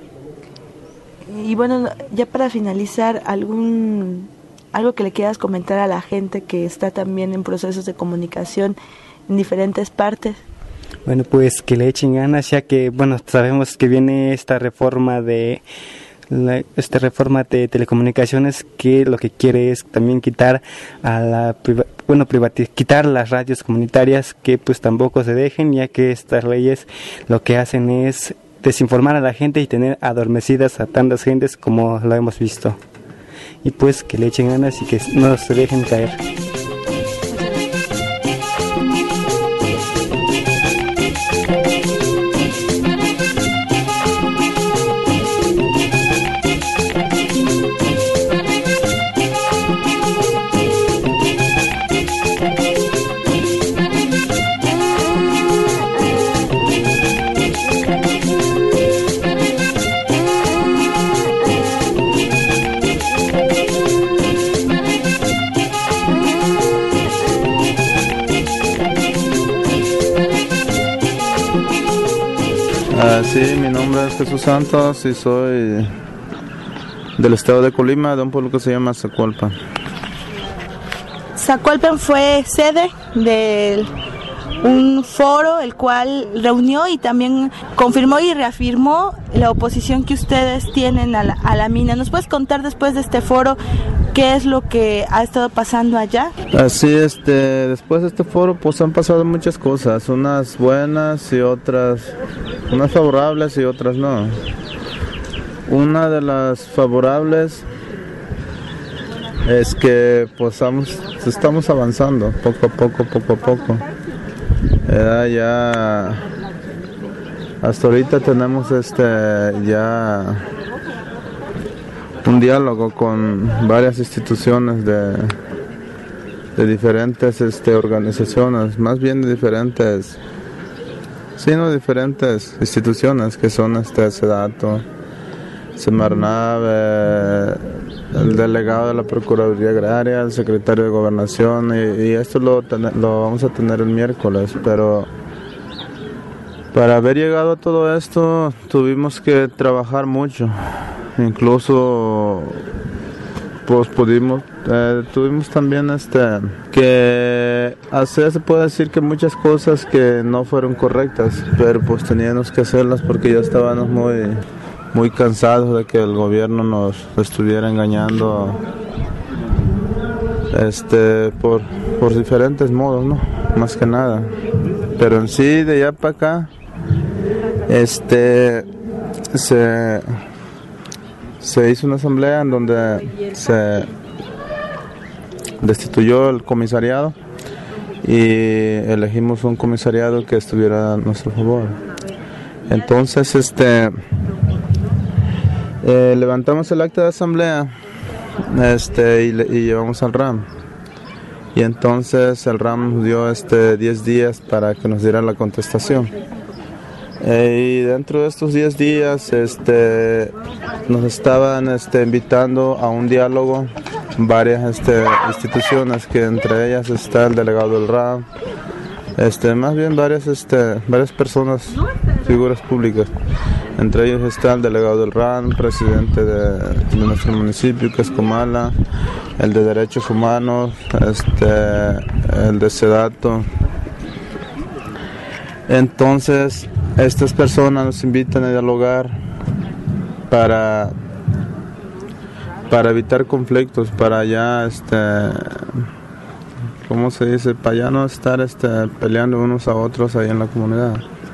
Y bueno, ya para finalizar, algún algo que le quieras comentar a la gente que está también en procesos de comunicación en diferentes partes. Bueno, pues que le echen ganas, ya que bueno, sabemos que viene esta reforma de la, esta reforma de telecomunicaciones, que lo que quiere es también quitar a la bueno privatiz, quitar las radios comunitarias, que pues tampoco se dejen, ya que estas leyes lo que hacen es desinformar a la gente y tener adormecidas a tantas gentes como lo hemos visto. Y pues que le echen ganas y que no se dejen caer. Uh, sí, mi nombre es Jesús Santos y soy del estado de Colima, de un pueblo que se llama Zacualpan. Zacualpan fue sede de un foro el cual reunió y también confirmó y reafirmó la oposición que ustedes tienen a la, a la mina. ¿Nos puedes contar después de este foro qué es lo que ha estado pasando allá? Así, este, después de este foro pues han pasado muchas cosas, unas buenas y otras, unas favorables y otras no. Una de las favorables es que pues estamos, estamos avanzando poco a poco, poco a poco. Eh, ya hasta ahorita tenemos este ya un diálogo con varias instituciones de, de diferentes este, organizaciones, más bien de diferentes, sino diferentes instituciones que son este SEDATO, Semarnat, eh, el delegado de la Procuraduría Agraria, el secretario de Gobernación, y, y esto lo, lo vamos a tener el miércoles, pero para haber llegado a todo esto tuvimos que trabajar mucho, incluso pues pudimos, eh, tuvimos también este que hacer, se puede decir que muchas cosas que no fueron correctas, pero pues teníamos que hacerlas porque ya estábamos muy muy cansados de que el gobierno nos estuviera engañando este por, por diferentes modos, ¿no? Más que nada. Pero en sí, de allá para acá, este se, se hizo una asamblea en donde se destituyó el comisariado y elegimos un comisariado que estuviera a nuestro favor. Entonces, este, eh, levantamos el acta de asamblea, este, y, y llevamos al R A M. Y entonces el R A M nos dio este diez días para que nos diera la contestación. Eh, y dentro de estos diez días, este, nos estaban, este, invitando a un diálogo varias, este, instituciones, que entre ellas está el delegado del R A M, este, más bien varias, este, varias personas, figuras públicas. Entre ellos está el delegado del R A M, presidente de, de nuestro municipio, que es Comala, el de Derechos Humanos, este, el de SEDATO. Entonces, estas personas nos invitan a dialogar para, para evitar conflictos, para ya, este, ¿cómo se dice? Para ya no estar, este, peleando unos a otros ahí en la comunidad.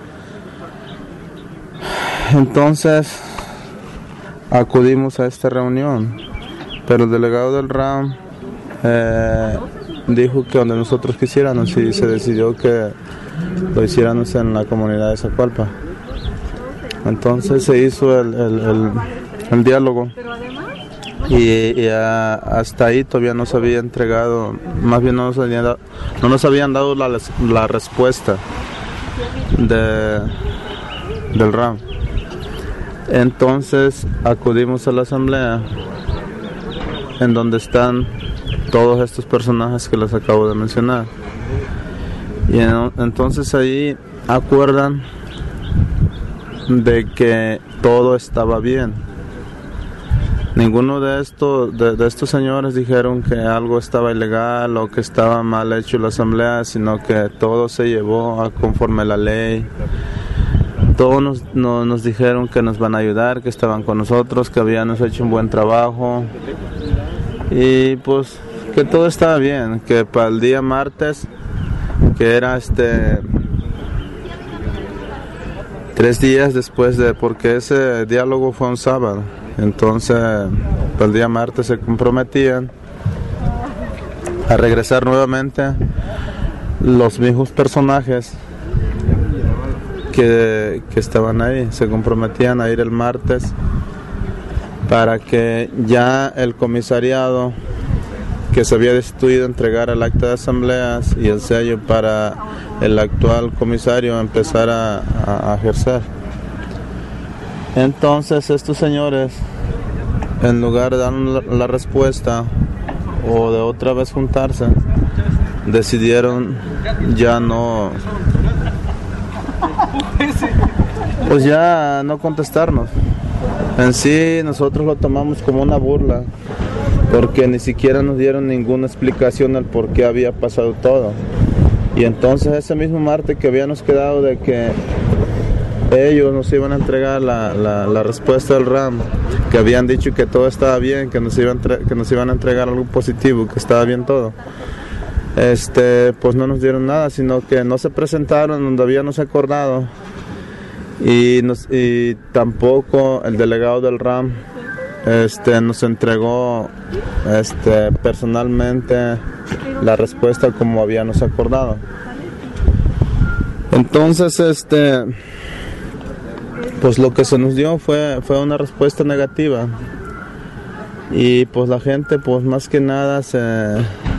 Entonces, acudimos a esta reunión, pero el delegado del R A M eh, dijo que donde nosotros quisiéramos, y se decidió que lo hiciéramos en la comunidad de Zacualpa. Entonces se hizo el, el, el, el diálogo y, y a, hasta ahí todavía no se había entregado, más bien no nos habían dado, no nos habían dado la, la respuesta de, del R A M. Entonces acudimos a la asamblea, en donde están todos estos personajes que les acabo de mencionar. Y en, entonces ahí acuerdan de que todo estaba bien. Ninguno de estos, de, de estos señores dijeron que algo estaba ilegal o que estaba mal hecho la asamblea, sino que todo se llevó a conforme a la ley. Todos nos, no, nos dijeron que nos van a ayudar, que estaban con nosotros, que habíamos hecho un buen trabajo y pues que todo estaba bien, que para el día martes, que era este tres días después de, porque ese diálogo fue un sábado, entonces para el día martes se comprometían a regresar nuevamente los mismos personajes que, que estaban ahí, se comprometían a ir el martes para que ya el comisariado que se había destituido entregar el acta de asambleas y el sello para el actual comisario empezar a, a, a ejercer. Entonces estos señores, en lugar de dar la, la respuesta o de otra vez juntarse, decidieron ya no, pues ya no contestarnos. En sí nosotros lo tomamos como una burla, porque ni siquiera nos dieron ninguna explicación al por qué había pasado todo. Y entonces ese mismo martes que habíamos quedado de que ellos nos iban a entregar la, la, la respuesta del R A M, que habían dicho que todo estaba bien, que nos iban, que nos iban a entregar algo positivo, que estaba bien todo, este, pues no nos dieron nada, sino que no se presentaron donde habíamos acordado. Y, nos, y tampoco el delegado del R A M este, nos entregó este, personalmente la respuesta como habíamos acordado. Entonces, este, pues lo que se nos dio fue, fue una respuesta negativa. Y pues la gente, pues más que nada se,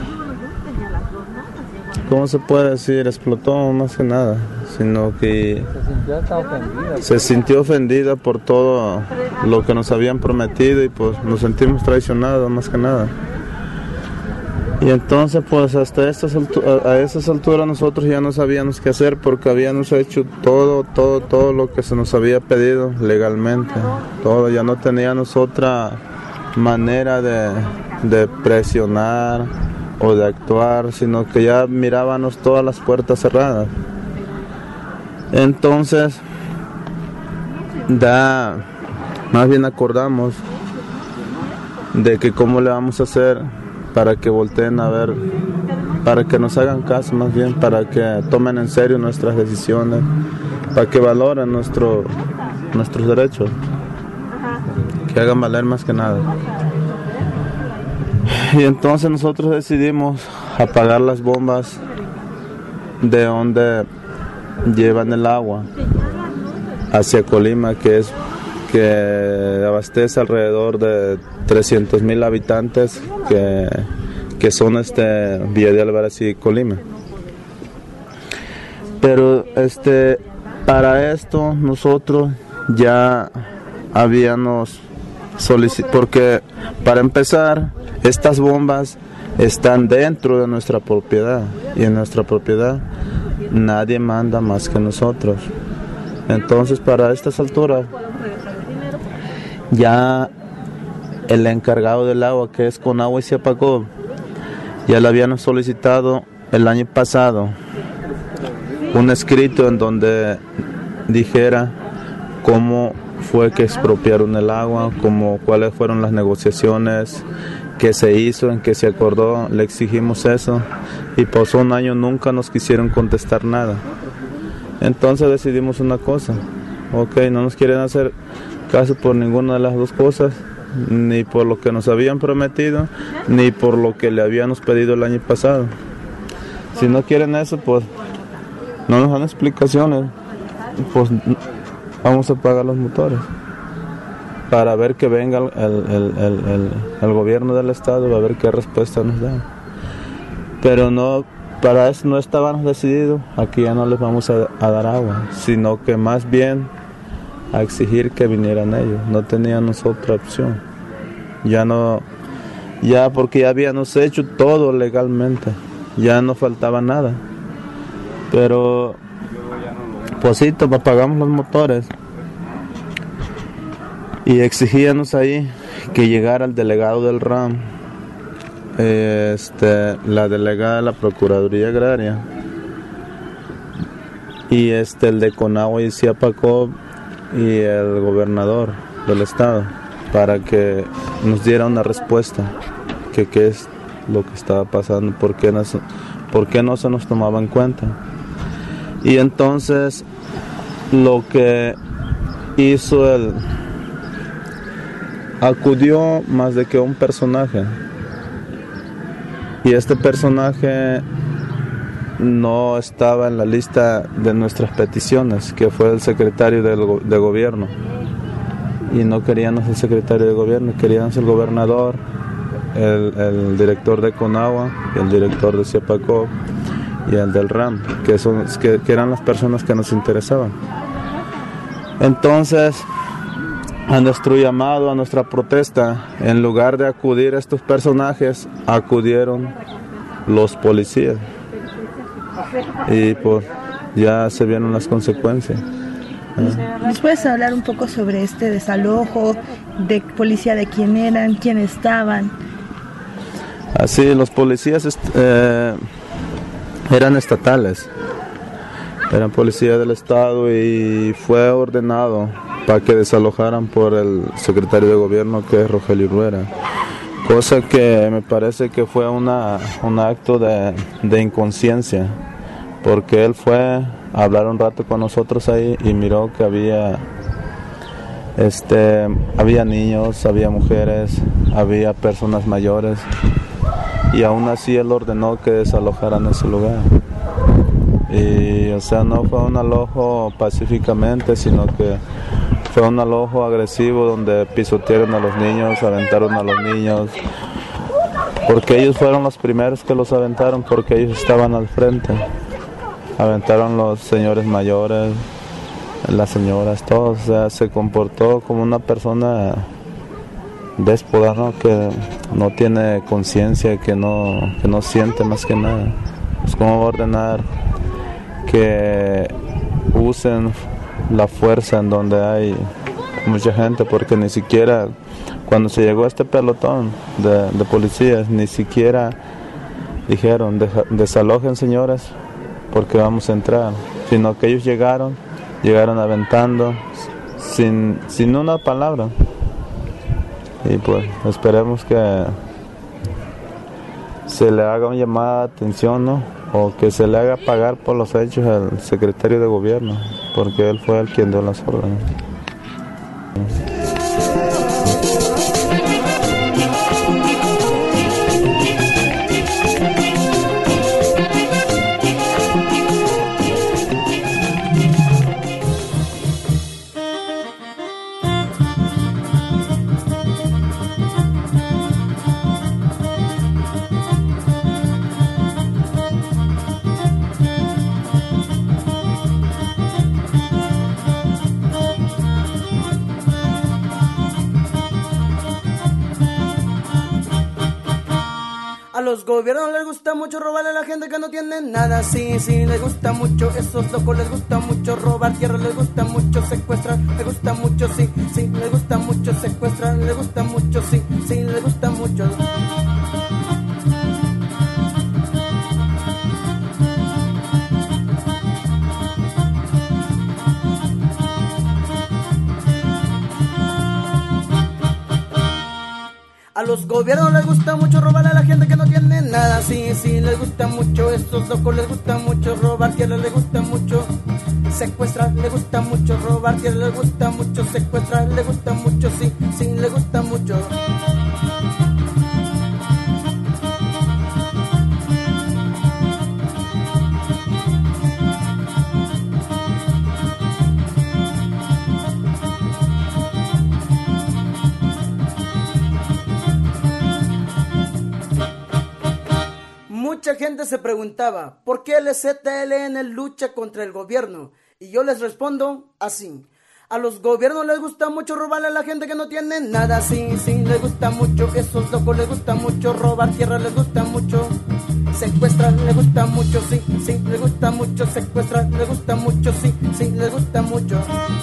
¿cómo se puede decir? Explotó más que nada, sino que se sintió ofendida por todo lo que nos habían prometido y pues nos sentimos traicionados más que nada. Y entonces pues hasta estas a esas alturas nosotros ya no sabíamos qué hacer, porque habíamos hecho todo, todo, todo lo que se nos había pedido legalmente, todo, ya no teníamos otra manera de, de presionar o de actuar, sino que ya mirábamos todas las puertas cerradas. Entonces, da, más bien acordamos de que cómo le vamos a hacer para que volteen a ver, para que nos hagan caso, más bien para que tomen en serio nuestras decisiones, para que valoren nuestro, nuestros derechos, que hagan valer más que nada. Y entonces nosotros decidimos apagar las bombas de donde llevan el agua hacia Colima, que es que abastece alrededor de trescientos mil habitantes que, que son este Villa de Álvarez y Colima. Pero este para esto nosotros ya habíamos solicitado, porque para empezar estas bombas están dentro de nuestra propiedad y en nuestra propiedad nadie manda más que nosotros. Entonces para estas alturas ya el encargado del agua, que es Conagua y Siapacop, ya le habían solicitado el año pasado un escrito en donde dijera cómo fue que expropiaron el agua, cómo, cuáles fueron las negociaciones que se hizo, en que se acordó. Le exigimos eso y pasó un año, nunca nos quisieron contestar nada. Entonces decidimos una cosa: ok, no nos quieren hacer caso por ninguna de las dos cosas, ni por lo que nos habían prometido, ni por lo que le habíamos pedido el año pasado. Si no quieren eso, pues no nos dan explicaciones, pues vamos a apagar los motores para ver que venga el, el, el, el, el gobierno del estado, a ver qué respuesta nos dan. Pero no, para eso no estábamos decididos, aquí ya no les vamos a, a dar agua, sino que más bien a exigir que vinieran ellos. No teníamos otra opción, ya no, ya porque ya habíamos hecho todo legalmente, ya no faltaba nada. Pero pues sí, apagamos los motores y exigíamos ahí que llegara el delegado del R A M, este, la delegada de la Procuraduría Agraria y este, el de Conagua y Siapacop y el gobernador del estado, para que nos diera una respuesta, que qué es lo que estaba pasando, por qué no, por qué no se nos tomaba en cuenta. Y entonces lo que hizo él, acudió más de que un personaje, y este personaje no estaba en la lista de nuestras peticiones, que fue el secretario del go- de gobierno, y no queríamos el secretario de gobierno, queríamos el gobernador, el, el director de Conagua, el director de Siapacop y el del R A M, que, son, que, que eran las personas que nos interesaban. Entonces, a nuestro llamado, a nuestra protesta, en lugar de acudir a estos personajes, acudieron los policías. Y pues ya se vieron las consecuencias. ¿Nos puedes hablar un poco sobre este desalojo, de policía, de quién eran, quién estaban? Así, los policías eh, eran estatales, eran policías del estado, y fue ordenado para que desalojaran por el secretario de gobierno, que es Rogelio Rueda, cosa que me parece que fue una, un acto de, de inconsciencia, porque él fue a hablar un rato con nosotros ahí y miró que había este había niños, había mujeres, había personas mayores, y aún así él ordenó que desalojaran ese lugar. Y o sea, no fue un alojo pacíficamente, sino que fue un alojo agresivo, donde pisotearon a los niños, aventaron a los niños, porque ellos fueron los primeros que los aventaron, porque ellos estaban al frente. Aventaron los señores mayores, las señoras, todos. O sea, se comportó como una persona déspota, ¿no? Que no tiene conciencia, que no, que no siente más que nada. Pues cómo va a ordenar que usen la fuerza en donde hay mucha gente, porque ni siquiera cuando se llegó a este pelotón de, de policías, ni siquiera dijeron deja, desalojen señoras porque vamos a entrar, sino que ellos llegaron, llegaron aventando sin, sin una palabra. Y pues esperemos que se le haga una llamada de atención, ¿no? O que se le haga pagar por los hechos al secretario de gobierno, porque él fue el quien dio las órdenes. los gobiernos les gusta mucho robarle a la gente que no tiene nada. Sí, sí, les gusta mucho. Esos locos les gusta mucho robar tierra, les gusta mucho secuestrar, les gusta mucho, sí, sí, les gusta mucho secuestrar, les gusta mucho, sí, sí, les gusta mucho. A los gobiernos les gusta mucho robar a la gente que no tiene nada. Sí, sí, les gusta mucho. Estos locos les gusta mucho robar tierra, les gusta mucho secuestrar, les gusta mucho robar tierra, les gusta mucho secuestrar, les gusta mucho, sí, sí, les gusta mucho. Mucha gente se preguntaba, ¿por qué el Z L N lucha contra el gobierno? Y yo les respondo así. A los gobiernos les gusta mucho robarle a la gente que no tiene nada. Sí, sí, les gusta mucho. Esos locos les gusta mucho robar tierra, les gusta mucho secuestrar, les gusta mucho, sí, sí, les gusta mucho secuestrar, les gusta mucho, sí, sí, les gusta mucho.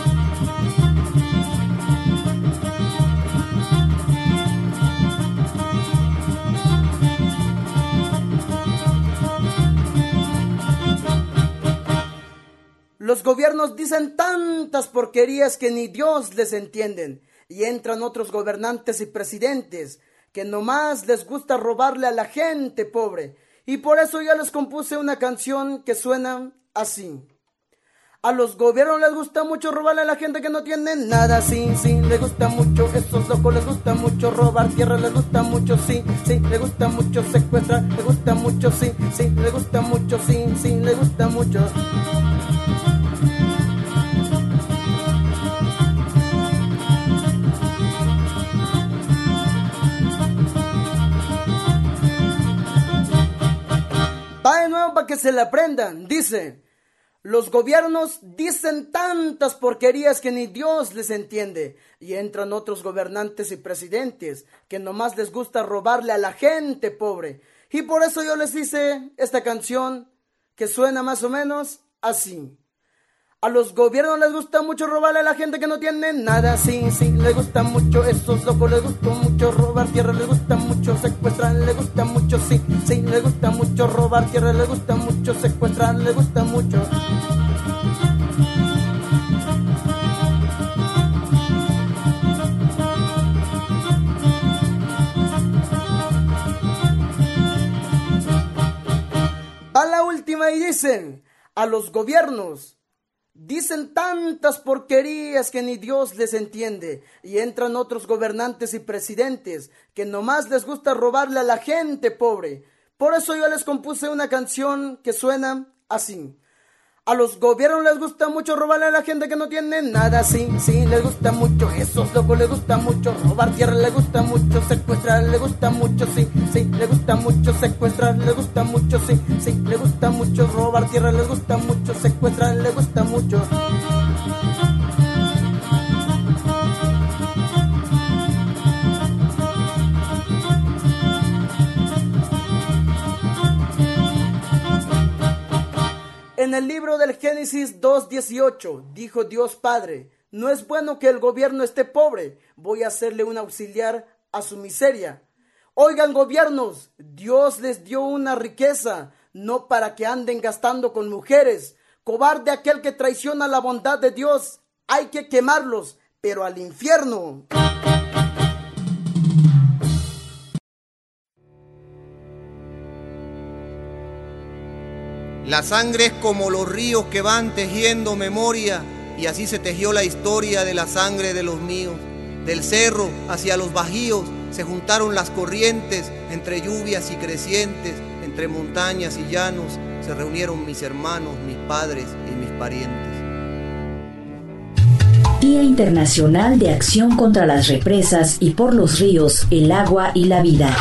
Los gobiernos dicen tantas porquerías que ni Dios les entienden. Y entran otros gobernantes y presidentes que nomás les gusta robarle a la gente pobre. Y por eso yo les compuse una canción que suena así. A los gobiernos les gusta mucho robarle a la gente que no tiene nada. Sí, sí, les gusta mucho. Esos locos les gusta mucho robar tierra, les gusta mucho, sí, sí, les gusta mucho secuestrar, les gusta mucho, sí, sí, les gusta mucho, sí, sí, les gusta mucho. Va de nuevo para que se la aprendan. Dice, los gobiernos dicen tantas porquerías que ni Dios les entiende. Y entran otros gobernantes y presidentes que nomás les gusta robarle a la gente pobre. Y por eso yo les hice esta canción que suena más o menos así. A los gobiernos les gusta mucho robarle a la gente que no tiene nada. Sí, sí, les gusta mucho. Esos locos les gusta mucho robar tierra, les gusta mucho secuestrar, les gusta mucho, sí, sí, les gusta mucho robar tierra, les gusta mucho secuestrar, les gusta mucho. Va la última y dicen, a los gobiernos dicen tantas porquerías que ni Dios les entiende. Y entran otros gobernantes y presidentes que nomás les gusta robarle a la gente pobre. Por eso yo les compuse una canción que suena así. A los gobiernos les gusta mucho robarle a la gente que no tiene nada. Sí, sí, les gusta mucho. Esos locos les gusta mucho robar tierra, les gusta mucho secuestrar, les gusta mucho, sí, sí, les gusta mucho secuestrar, les gusta mucho, sí, sí, les gusta mucho robar tierra, les gusta mucho secuestrar, les gusta mucho. En el libro del Génesis dos dieciocho, dijo Dios Padre, no es bueno que el gobierno esté pobre, voy a hacerle un auxiliar a su miseria. Oigan gobiernos, Dios les dio una riqueza, no para que anden gastando con mujeres. Cobarde aquel que traiciona la bondad de Dios, hay que quemarlos, pero al infierno. La sangre es como los ríos que van tejiendo memoria, y así se tejió la historia de la sangre de los míos. Del cerro hacia los bajíos se juntaron las corrientes, entre lluvias y crecientes, entre montañas y llanos, se reunieron mis hermanos, mis padres y mis parientes. Día Internacional de Acción contra las Represas y por los ríos, el agua y la vida.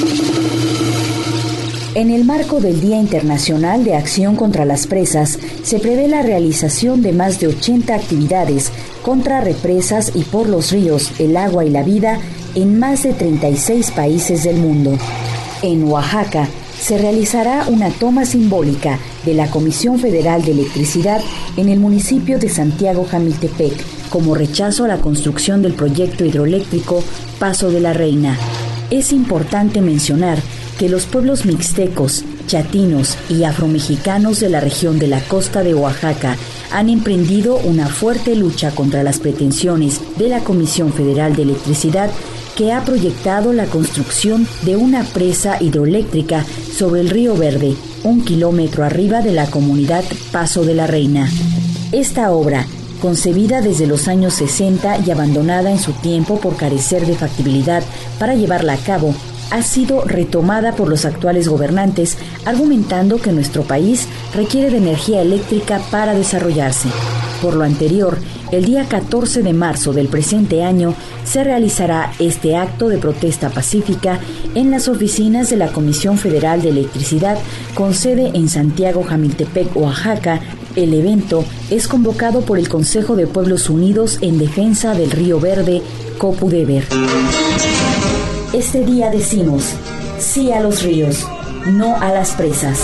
En el marco del Día Internacional de Acción contra las Presas, se prevé la realización de más de ochenta actividades contra represas y por los ríos, el agua y la vida en más de treinta y seis países del mundo. En Oaxaca se realizará una toma simbólica de la Comisión Federal de Electricidad en el municipio de Santiago Jamiltepec como rechazo a la construcción del proyecto hidroeléctrico Paso de la Reina. Es importante mencionar que los pueblos mixtecos, chatinos y afromexicanos de la región de la costa de Oaxaca han emprendido una fuerte lucha contra las pretensiones de la Comisión Federal de Electricidad, que ha proyectado la construcción de una presa hidroeléctrica sobre el Río Verde, un kilómetro arriba de la comunidad Paso de la Reina. Esta obra, concebida desde los años sesenta y abandonada en su tiempo por carecer de factibilidad para llevarla a cabo, ha sido retomada por los actuales gobernantes, argumentando que nuestro país requiere de energía eléctrica para desarrollarse. Por lo anterior, el día catorce de marzo del presente año se realizará este acto de protesta pacífica en las oficinas de la Comisión Federal de Electricidad con sede en Santiago Jamiltepec, Oaxaca. El evento es convocado por el Consejo de Pueblos Unidos en Defensa del Río Verde, COPUDEVER. Este día decimos sí a los ríos, no a las presas.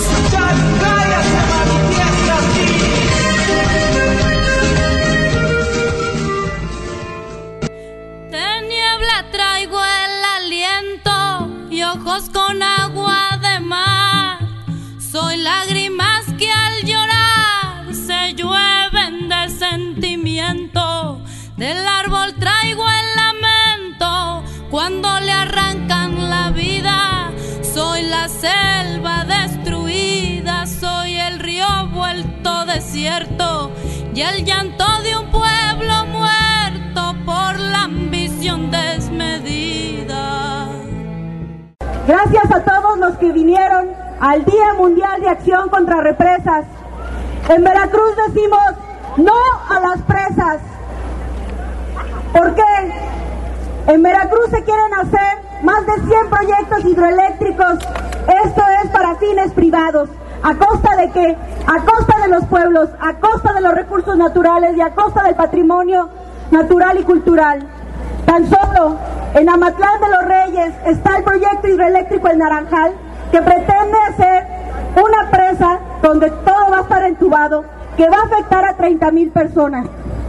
Traigo el aliento y ojos con agua de mar. Soy lágrimas que al llorar se llueven de sentimiento. Del árbol traigo el lamento cuando le arrancan la vida. Soy la selva destruida, soy el río vuelto desierto y el llanto de un pueblo muerto por la ambición desmedida. Gracias a todos los que vinieron al Día Mundial de Acción contra Represas. En Veracruz decimos no a las presas. ¿Por qué? En Veracruz se quieren hacer más de cien proyectos hidroeléctricos. Esto es para fines privados. ¿A costa de qué? A costa de los pueblos, a costa de los recursos naturales y a costa del patrimonio natural y cultural. Tan solo en Amatlán de los Reyes está el proyecto hidroeléctrico El Naranjal, que pretende hacer una presa donde todo va a estar entubado, que va a afectar a treinta mil personas.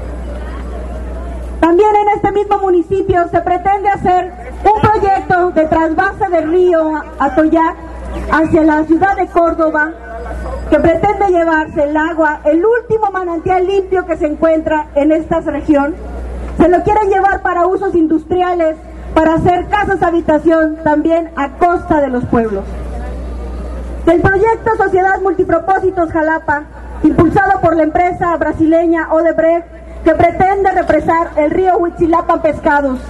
También en este mismo municipio se pretende hacer un proyecto de trasvase del río Atoyac hacia la ciudad de Córdoba, que pretende llevarse el agua, el último manantial limpio que se encuentra en esta región. Se lo quieren llevar para usos industriales, para hacer casas habitación, también a costa de los pueblos. Del proyecto Sociedad Multipropósitos Jalapa, impulsado por la empresa brasileña Odebrecht, que pretende represar el río Huitzilapan Pescados.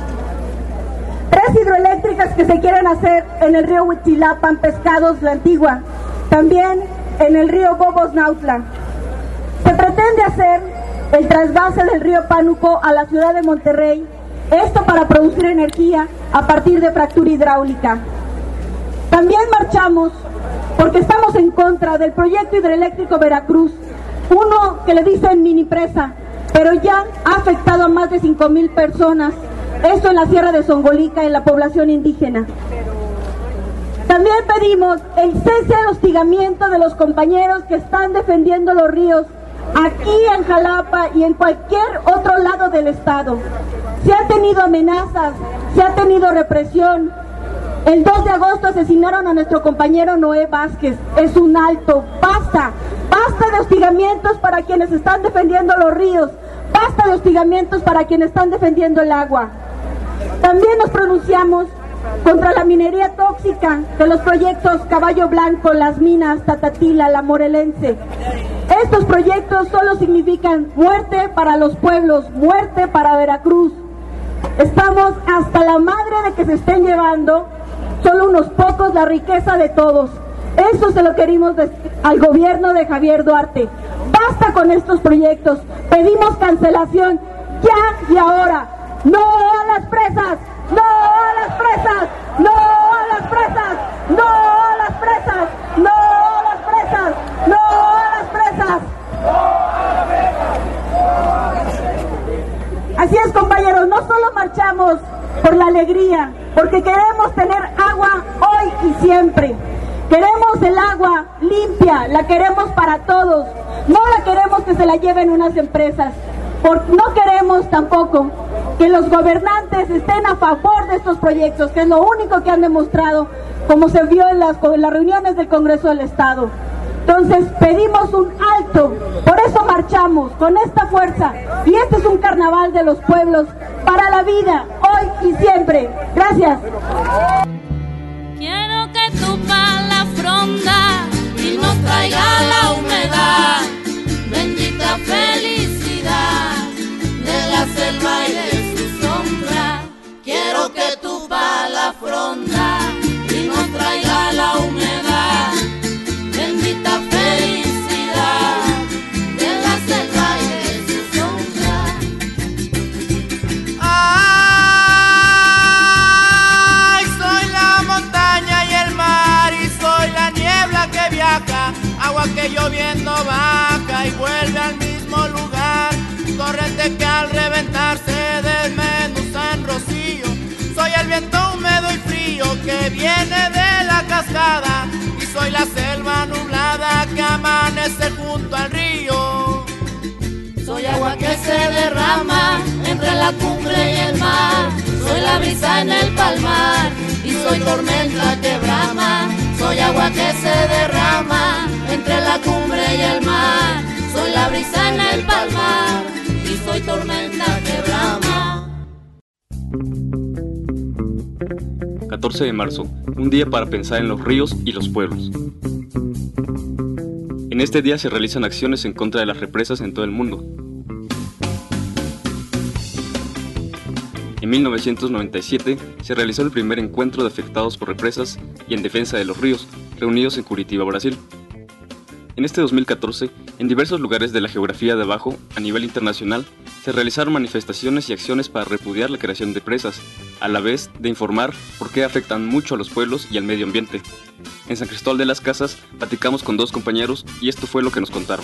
Tres hidroeléctricas que se quieren hacer en el río Huitzilapan Pescados, la antigua, también en el río Bobos Nautla. Se pretende hacer el trasvase del río Pánuco a la ciudad de Monterrey, esto para producir energía a partir de fractura hidráulica. También marchamos porque estamos en contra del proyecto hidroeléctrico Veracruz, uno que le dicen mini presa, pero ya ha afectado a más de cinco mil personas, esto en la Sierra de Zongolica, en la población indígena. También pedimos el cese al hostigamiento de los compañeros que están defendiendo los ríos aquí en Jalapa y en cualquier otro lado del estado. Se han tenido amenazas, se ha tenido represión. El dos de agosto asesinaron a nuestro compañero Noé Vázquez. Es un alto. Basta, basta de hostigamientos para quienes están defendiendo los ríos. Basta de hostigamientos para quienes están defendiendo el agua. También nos pronunciamos contra la minería tóxica de los proyectos Caballo Blanco, Las Minas, Tatatila, La Morelense. Estos proyectos solo significan muerte para los pueblos, muerte para Veracruz. Estamos hasta la madre de que se estén llevando solo unos pocos la riqueza de todos. Eso se lo queremos decir al gobierno de Javier Duarte. Basta con estos proyectos. Pedimos cancelación ya y ahora. ¡No a las presas! ¡No a las presas! ¡No a las presas! ¡No a las presas! ¡No a las presas! ¡No a las presas! Así es, compañeros, no solo marchamos por la alegría, porque queremos tener agua hoy hoy y siempre. Queremos el agua limpia, la queremos para todos, no la queremos que se la lleven unas empresas, porque no queremos tampoco que los gobernantes estén a favor de estos proyectos, que es lo único que han demostrado, como se vio en las, en las reuniones del Congreso del Estado. Entonces pedimos un alto, por eso marchamos con esta fuerza, y este es un carnaval de los pueblos para la vida, hoy y siempre. Gracias. Quiero que tu pala fronda y nos traiga la humedad, bendita felicidad de la selva y de su sombra. Quiero que tu pala fronda y nos traiga la humedad, bendita felicidad de la selva y de su sombra. Ay, soy la montaña y el mar, y soy la niebla que viaja, agua que lloviendo baja y vuelve al mismo lugar, torrente que al reventarse desmenuza en rocío. Soy el viento húmedo y frío que viene de la cascada, y soy la selva nublada que amanece junto al río. Soy agua que se derrama entre la cumbre y el mar, soy la brisa en el palmar y soy tormenta que brama. Soy agua que se derrama entre la cumbre y el mar, soy la brisa en el palmar y soy tormenta que brama. catorce de marzo, un día para pensar en los ríos y los pueblos. En este día se realizan acciones en contra de las represas en todo el mundo. En mil novecientos noventa y siete se realizó el primer encuentro de afectados por represas y en defensa de los ríos, reunidos en Curitiba, Brasil. En este dos mil catorce, en diversos lugares de la geografía de abajo, a nivel internacional, se realizaron manifestaciones y acciones para repudiar la creación de presas, a la vez de informar por qué afectan mucho a los pueblos y al medio ambiente. En San Cristóbal de las Casas platicamos con dos compañeros y esto fue lo que nos contaron.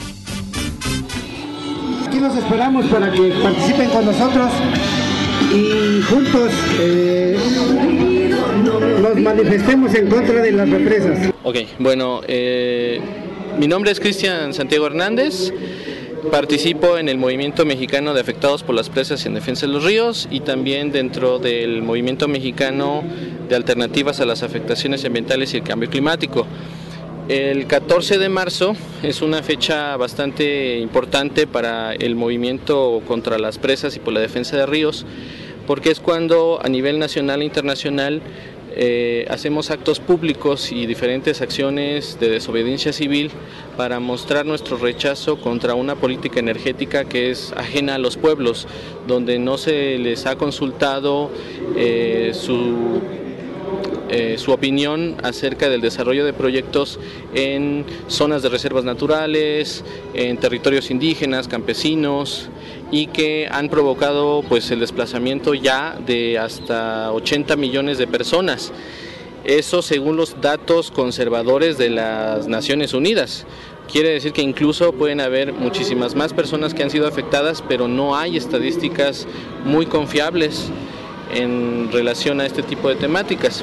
Aquí los esperamos para que participen con nosotros y juntos eh, nos manifestemos en contra de las represas. Ok, bueno, eh, mi nombre es Cristian Santiago Hernández. Participo en el Movimiento Mexicano de Afectados por las Presas y en Defensa de los Ríos y también dentro del Movimiento Mexicano de Alternativas a las Afectaciones Ambientales y el Cambio Climático. El catorce de marzo es una fecha bastante importante para el movimiento contra las presas y por la defensa de ríos, porque es cuando a nivel nacional e internacional Eh, hacemos actos públicos y diferentes acciones de desobediencia civil para mostrar nuestro rechazo contra una política energética que es ajena a los pueblos, donde no se les ha consultado eh, su, eh, su opinión acerca del desarrollo de proyectos en zonas de reservas naturales, en territorios indígenas, campesinos, y que han provocado pues el desplazamiento ya de hasta ochenta millones de personas. Eso según los datos conservadores de las Naciones Unidas. Quiere decir que incluso pueden haber muchísimas más personas que han sido afectadas, pero no hay estadísticas muy confiables en relación a este tipo de temáticas.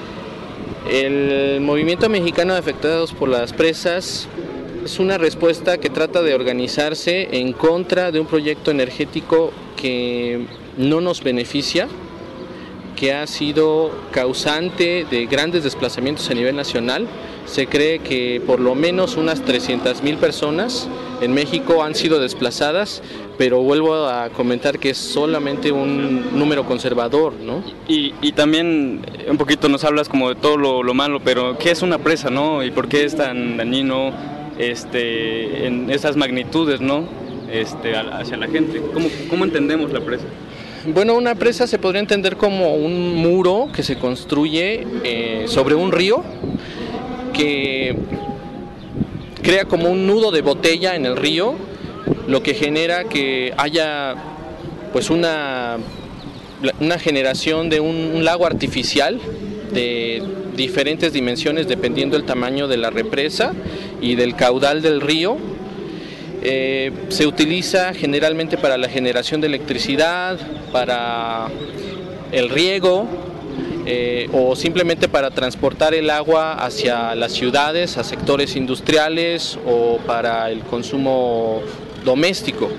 El Movimiento Mexicano de Afectados por las Presas es una respuesta que trata de organizarse en contra de un proyecto energético que no nos beneficia, que ha sido causante de grandes desplazamientos a nivel nacional. Se cree que por lo menos unas trescientas mil personas en México han sido desplazadas, pero vuelvo a comentar que es solamente un número conservador, ¿no? Y, y también un poquito nos hablas como de todo lo, lo malo, pero ¿qué es una presa, no? ¿Y por qué es tan dañino este, en esas magnitudes, no? Este, hacia la gente. ¿Cómo, cómo entendemos la presa? Bueno, una presa se podría entender como un muro que se construye eh, sobre un río, que crea como un nudo de botella en el río, lo que genera que haya pues una, una generación de un, un lago artificial de diferentes dimensiones dependiendo del tamaño de la represa y del caudal del río. Eh, se utiliza generalmente para la generación de electricidad, para el riego, eh, o simplemente para transportar el agua hacia las ciudades, a sectores industriales o para el consumo doméstico.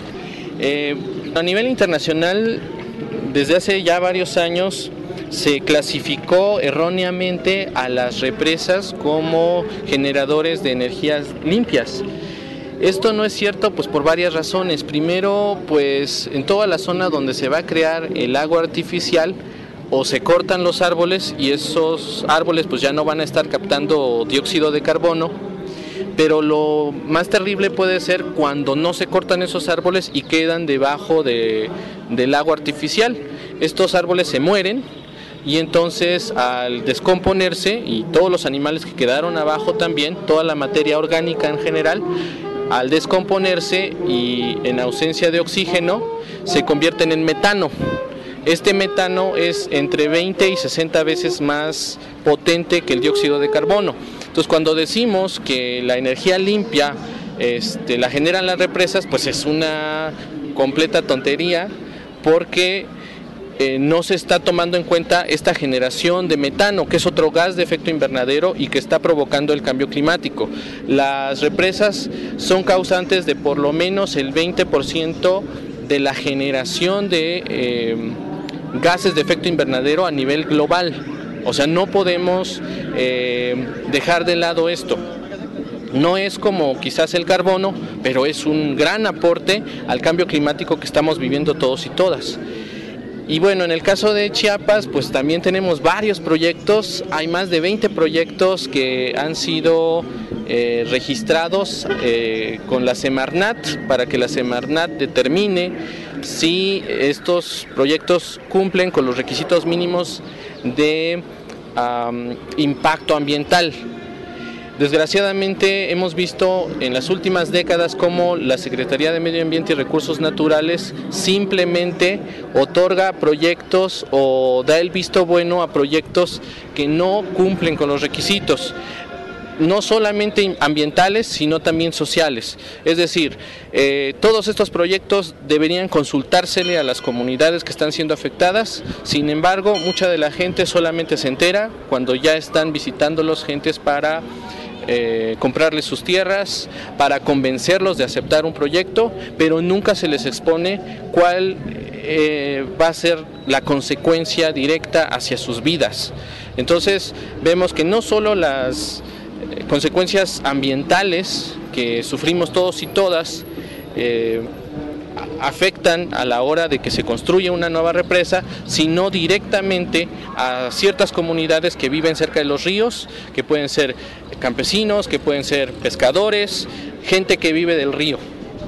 Eh, a nivel internacional, desde hace ya varios años, se clasificó erróneamente a las represas como generadores de energías limpias. Esto no es cierto pues por varias razones. Primero, pues en toda la zona donde se va a crear el agua artificial, o se cortan los árboles y esos árboles pues ya no van a estar captando dióxido de carbono, pero lo más terrible puede ser cuando no se cortan esos árboles y quedan debajo de, del agua artificial. Estos árboles se mueren y entonces al descomponerse, y todos los animales que quedaron abajo también, toda la materia orgánica en general, al descomponerse y en ausencia de oxígeno, se convierten en metano. Este metano es entre veinte y sesenta veces más potente que el dióxido de carbono. Entonces, cuando decimos que la energía limpia este, la generan las represas, pues es una completa tontería, porque eh, no se está tomando en cuenta esta generación de metano, que es otro gas de efecto invernadero y que está provocando el cambio climático. Las represas son causantes de por lo menos el veinte por ciento de la generación de eh, gases de efecto invernadero a nivel global. O sea, no podemos eh, dejar de lado esto. No es como quizás el carbono, pero es un gran aporte al cambio climático que estamos viviendo todos y todas. Y bueno, en el caso de Chiapas, pues también tenemos varios proyectos. Hay más de veinte proyectos que han sido eh, registrados eh, con la Semarnat, para que la Semarnat determine si estos proyectos cumplen con los requisitos mínimos de um, impacto ambiental. Desgraciadamente hemos visto en las últimas décadas cómo la Secretaría de Medio Ambiente y Recursos Naturales simplemente otorga proyectos o da el visto bueno a proyectos que no cumplen con los requisitos, no solamente ambientales, sino también sociales. Es decir, eh, todos estos proyectos deberían consultársele a las comunidades que están siendo afectadas. Sin embargo, mucha de la gente solamente se entera cuando ya están visitándolos gentes para Eh, comprarles sus tierras, para convencerlos de aceptar un proyecto, pero nunca se les expone cuál eh, va a ser la consecuencia directa hacia sus vidas. Entonces vemos que no solo las eh, consecuencias ambientales que sufrimos todos y todas eh, afectan a la hora de que se construye una nueva represa, sino directamente a ciertas comunidades que viven cerca de los ríos, que pueden ser campesinos, que pueden ser pescadores, gente que vive del río.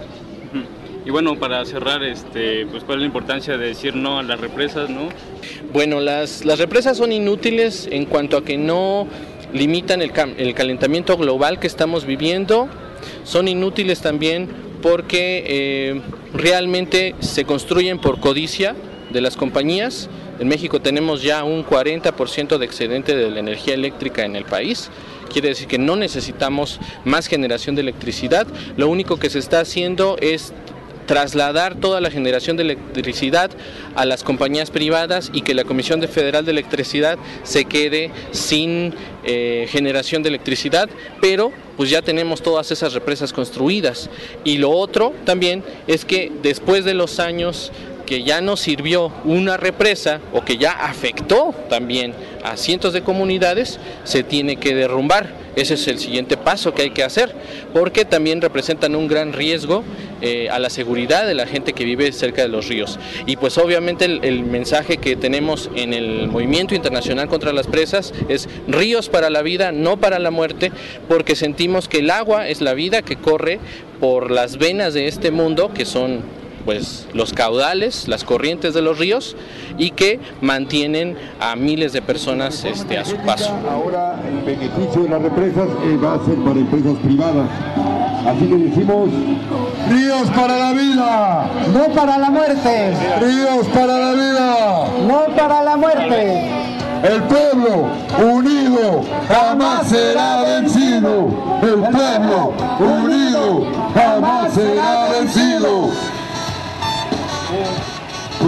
Y bueno, para cerrar, este, pues ¿cuál es la importancia de decir no a las represas, no? Bueno, las, las represas son inútiles en cuanto a que no limitan el, el calentamiento global que estamos viviendo. Son inútiles también porque eh, realmente se construyen por codicia de las compañías. En México tenemos ya un cuarenta por ciento de excedente de la energía eléctrica en el país. Quiere decir que no necesitamos más generación de electricidad. Lo único que se está haciendo es trasladar toda la generación de electricidad a las compañías privadas y que la Comisión Federal de Electricidad se quede sin eh, generación de electricidad, pero pues ya tenemos todas esas represas construidas. Y lo otro también es que después de los años que ya no sirvió una represa o que ya afectó también a cientos de comunidades, se tiene que derrumbar. Ese es el siguiente paso que hay que hacer, porque también representan un gran riesgo eh, a la seguridad de la gente que vive cerca de los ríos. Y pues obviamente el, el mensaje que tenemos en el Movimiento Internacional contra las Presas es ríos para la vida, no para la muerte, porque sentimos que el agua es la vida que corre por las venas de este mundo, que son pues los caudales, las corrientes de los ríos, y que mantienen a miles de personas este, a su paso. Ahora el beneficio de las represas eh, va a ser para empresas privadas. Así que decimos, ríos para la vida, no para la muerte. Ríos para la vida, no para la muerte. El pueblo unido jamás será vencido. El pueblo unido jamás será vencido. Pues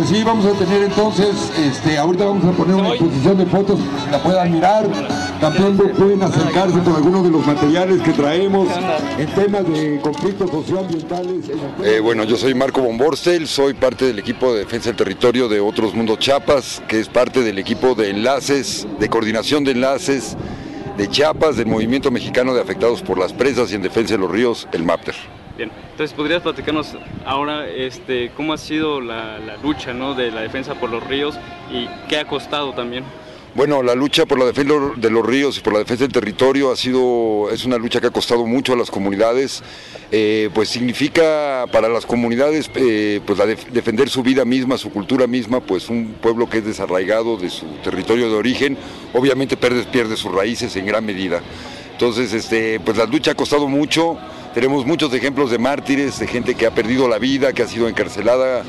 sí, vamos a tener entonces, este, ahorita vamos a poner una exposición de fotos para que la puedan mirar. También pueden acercarse con algunos de los materiales que traemos en temas de conflictos socioambientales. Eh, bueno, yo soy Marco Bomborstel, soy parte del equipo de defensa del territorio de Otros Mundos Chiapas, que es parte del equipo de enlaces, de coordinación de enlaces de Chiapas, del Movimiento Mexicano de Afectados por las Presas y en Defensa de los Ríos, el MAPTER. Bien, entonces podrías platicarnos ahora este, cómo ha sido la, la lucha, ¿no?, de la defensa por los ríos y qué ha costado también. Bueno, la lucha por la defensa de los ríos y por la defensa del territorio ha sido, es una lucha que ha costado mucho a las comunidades, eh, pues significa para las comunidades eh, pues la de, defender su vida misma, su cultura misma, pues un pueblo que es desarraigado de su territorio de origen, obviamente pierde, pierde sus raíces en gran medida. Entonces, este, pues la lucha ha costado mucho, tenemos muchos ejemplos de mártires, de gente que ha perdido la vida, que ha sido encarcelada,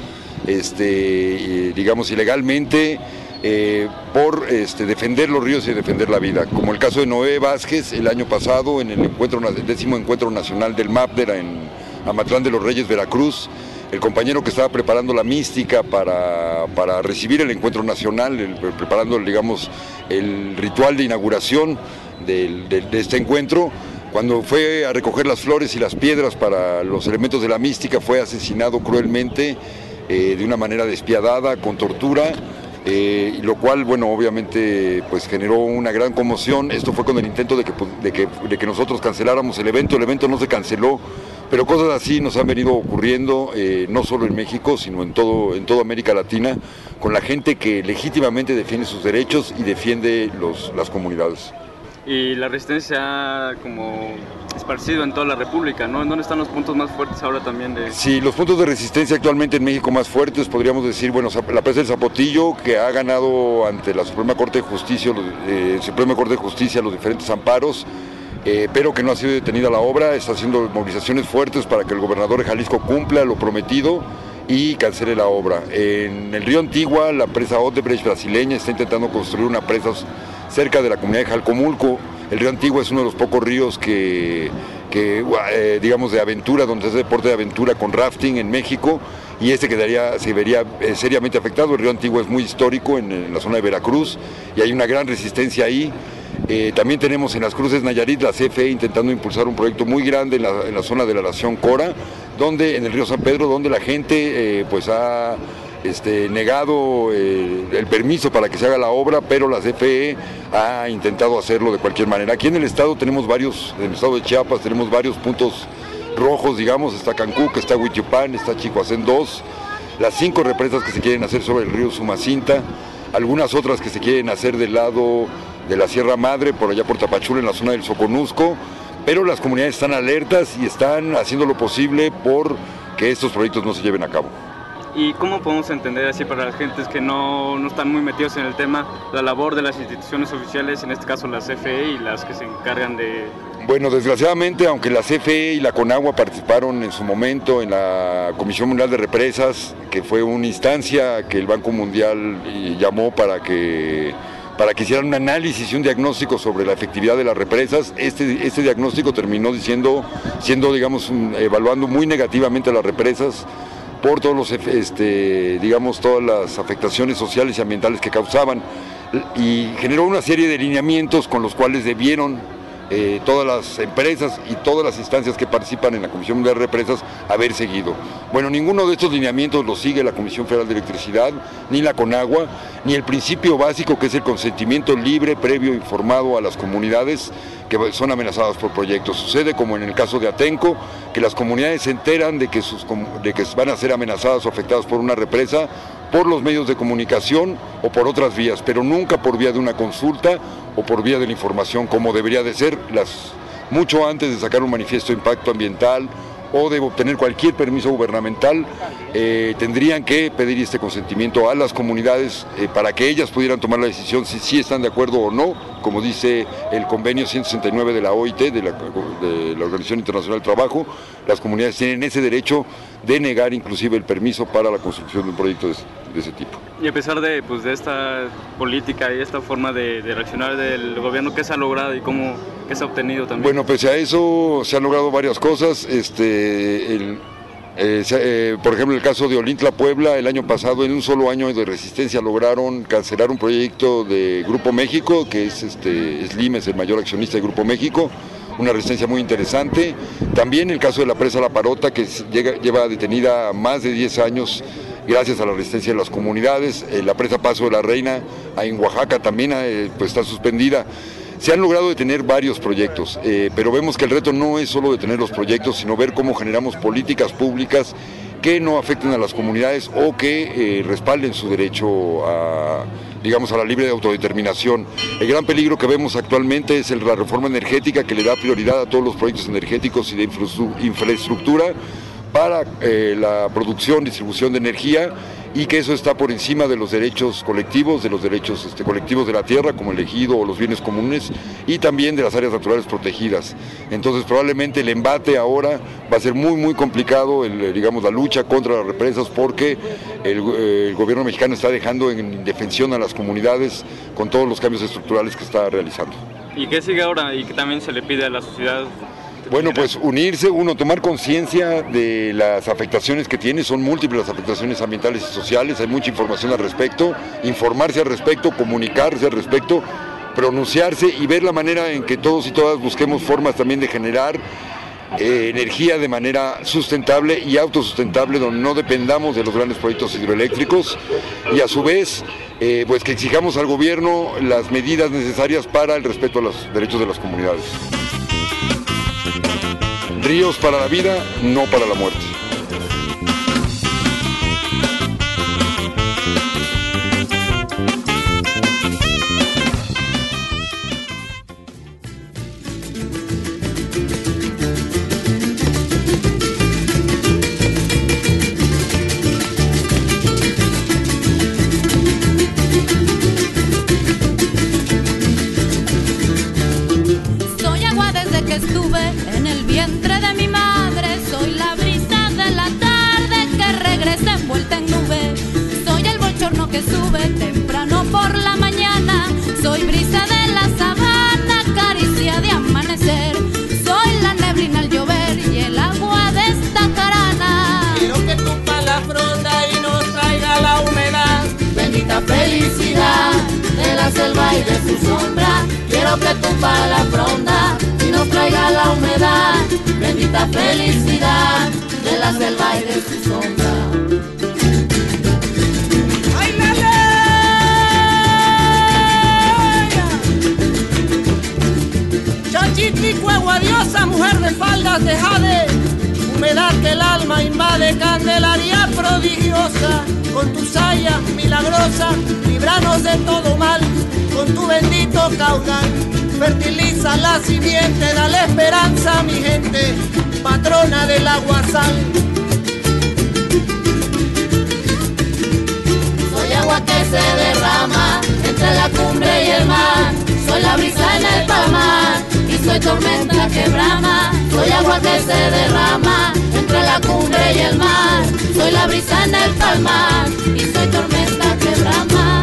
este, eh, digamos, ilegalmente, Eh, por este, defender los ríos y defender la vida, como el caso de Noé Vázquez el año pasado en el, encuentro, el décimo encuentro nacional del MAPTER en Amatlán de los Reyes, Veracruz, el compañero que estaba preparando la mística para, para recibir el encuentro nacional, el, preparando digamos, el ritual de inauguración del, de, de este encuentro, cuando fue a recoger las flores y las piedras para los elementos de la mística, fue asesinado cruelmente, eh, de una manera despiadada, con tortura. Eh, lo cual, bueno, obviamente pues generó una gran conmoción. Esto fue con el intento de que, de, que, de que nosotros canceláramos el evento. El evento no se canceló, pero cosas así nos han venido ocurriendo, eh, no solo en México, sino en todo, en toda América Latina, con la gente que legítimamente defiende sus derechos y defiende los, las comunidades. Y la resistencia ha como esparcido en toda la República, ¿no? ¿En dónde están los puntos más fuertes ahora también? De... Sí, los puntos de resistencia actualmente en México más fuertes, podríamos decir, bueno, la presa del Zapotillo, que ha ganado ante la Suprema Corte de Justicia, eh, Suprema Corte de Justicia los diferentes amparos, eh, pero que no ha sido detenida la obra, está haciendo movilizaciones fuertes para que el gobernador de Jalisco cumpla lo prometido y cancele la obra. En el río Antigua, la presa Odebrecht brasileña está intentando construir una presa cerca de la comunidad de Jalcomulco. El río Antigua es uno de los pocos ríos que, que eh, digamos, de aventura, donde se hace deporte de aventura con rafting en México, y este quedaría, se vería eh, seriamente afectado. El río Antigua es muy histórico en, en la zona de Veracruz y hay una gran resistencia ahí. Eh, también tenemos en Las Cruces, Nayarit, la C F E intentando impulsar un proyecto muy grande en la, en la zona de la Nación Cora, donde, en el río San Pedro, donde la gente eh, pues ha este, negado eh, el permiso para que se haga la obra, pero la C F E ha intentado hacerlo de cualquier manera. Aquí en el estado tenemos varios, en el estado de Chiapas tenemos varios puntos rojos, digamos, está Cancún, está Huichupán, está Chicoacén dos, las cinco represas que se quieren hacer sobre el río Sumacinta, algunas otras que se quieren hacer del lado de la Sierra Madre, por allá por Tapachula, en la zona del Soconusco, pero las comunidades están alertas y están haciendo lo posible por que estos proyectos no se lleven a cabo. ¿Y cómo podemos entender así para las gentes que no, no están muy metidos en el tema, la labor de las instituciones oficiales, en este caso la C F E y las que se encargan de... Bueno, desgraciadamente, aunque la C F E y la CONAGUA participaron en su momento en la Comisión Mundial de Represas, que fue una instancia que el Banco Mundial llamó para que, para que hicieran un análisis y un diagnóstico sobre la efectividad de las represas, este, este diagnóstico terminó diciendo, siendo, digamos, evaluando muy negativamente a las represas, por todos los, este, digamos, todas las afectaciones sociales y ambientales que causaban, y generó una serie de lineamientos con los cuales debieron eh, todas las empresas y todas las instancias que participan en la Comisión Mundial de Represas haber seguido. Bueno, ninguno de estos lineamientos los sigue la Comisión Federal de Electricidad, ni la CONAGUA, ni el principio básico que es el consentimiento libre, previo, informado a las comunidades que son amenazadas por proyectos. Sucede como en el caso de Atenco, que las comunidades se enteran de que, sus, de que van a ser amenazadas o afectadas por una represa por los medios de comunicación o por otras vías, pero nunca por vía de una consulta o por vía de la información, como debería de ser, las, mucho antes de sacar un manifiesto de impacto ambiental o de obtener cualquier permiso gubernamental, eh, tendrían que pedir este consentimiento a las comunidades eh, para que ellas pudieran tomar la decisión si sí están de acuerdo o no, como dice el convenio ciento sesenta y nueve de la O I T, de la, de la Organización Internacional del Trabajo. Las comunidades tienen ese derecho de negar inclusive el permiso para la construcción de un proyecto de, de ese tipo. Y a pesar de, pues, de esta política y esta forma de, de reaccionar del gobierno, ¿qué se ha logrado y cómo qué se ha obtenido también? Bueno, pese a eso se han logrado varias cosas. Este, el, Eh, eh, por ejemplo, en el caso de Olintla, Puebla, el año pasado, en un solo año de resistencia, lograron cancelar un proyecto de Grupo México, que es este, Slim, es el mayor accionista de Grupo México, una resistencia muy interesante. También el caso de la presa La Parota, que llega, lleva detenida más de diez años gracias a la resistencia de las comunidades. Eh, la presa Paso de la Reina, en Oaxaca, también eh, pues está suspendida. Se han logrado detener varios proyectos, eh, pero vemos que el reto no es solo detener los proyectos, sino ver cómo generamos políticas públicas que no afecten a las comunidades o que eh, respalden su derecho a, digamos, a la libre autodeterminación. El gran peligro que vemos actualmente es el, la reforma energética, que le da prioridad a todos los proyectos energéticos y de infraestructura para eh, la producción, distribución de energía, y que eso está por encima de los derechos colectivos, de los derechos este, colectivos de la tierra, como el ejido o los bienes comunes, y también de las áreas naturales protegidas. Entonces probablemente el embate ahora va a ser muy muy complicado, el, digamos la lucha contra las represas, porque el, el gobierno mexicano está dejando en indefensión a las comunidades con todos los cambios estructurales que está realizando. ¿Y qué sigue ahora y qué también se le pide a la sociedad? Bueno, pues unirse, uno, tomar conciencia de las afectaciones que tiene, son múltiples las afectaciones ambientales y sociales, hay mucha información al respecto, informarse al respecto, comunicarse al respecto, pronunciarse y ver la manera en que todos y todas busquemos formas también de generar eh, energía de manera sustentable y autosustentable, donde no dependamos de los grandes proyectos hidroeléctricos, y a su vez eh, pues que exijamos al gobierno las medidas necesarias para el respeto a los derechos de las comunidades. Ríos para la vida, no para la muerte. Soy agua desde que estuve en el vientre de mi madre, soy la brisa de la tarde que regresa envuelta en nube, soy el bochorno que sube temprano por la mañana, soy brisa de la sabana, caricia de amanecer, soy la neblina al llover y el agua de esta jarana. Quiero que tupa la fronda y nos traiga la humedad, bendita felicidad de la selva y de su sombra. Quiero que tupa la fronda y nos traiga la humedad, bendita felicidad de la selva y de su sombra. ¡Ay, Chachitlicue, agua diosa, mujer de faldas de jade, humedad que el alma invade, candelaria prodigiosa, con tu saya milagrosa, líbranos de todo mal, con tu bendito caudal, fertiliza la simiente, dale esperanza a mi gente, patrona del agua sal. Soy agua que se derrama entre la cumbre y el mar, soy la brisa en el palmar y soy tormenta que brama, soy agua que se derrama entre la cumbre y el mar, soy la brisa en el palmar y soy tormenta que brama.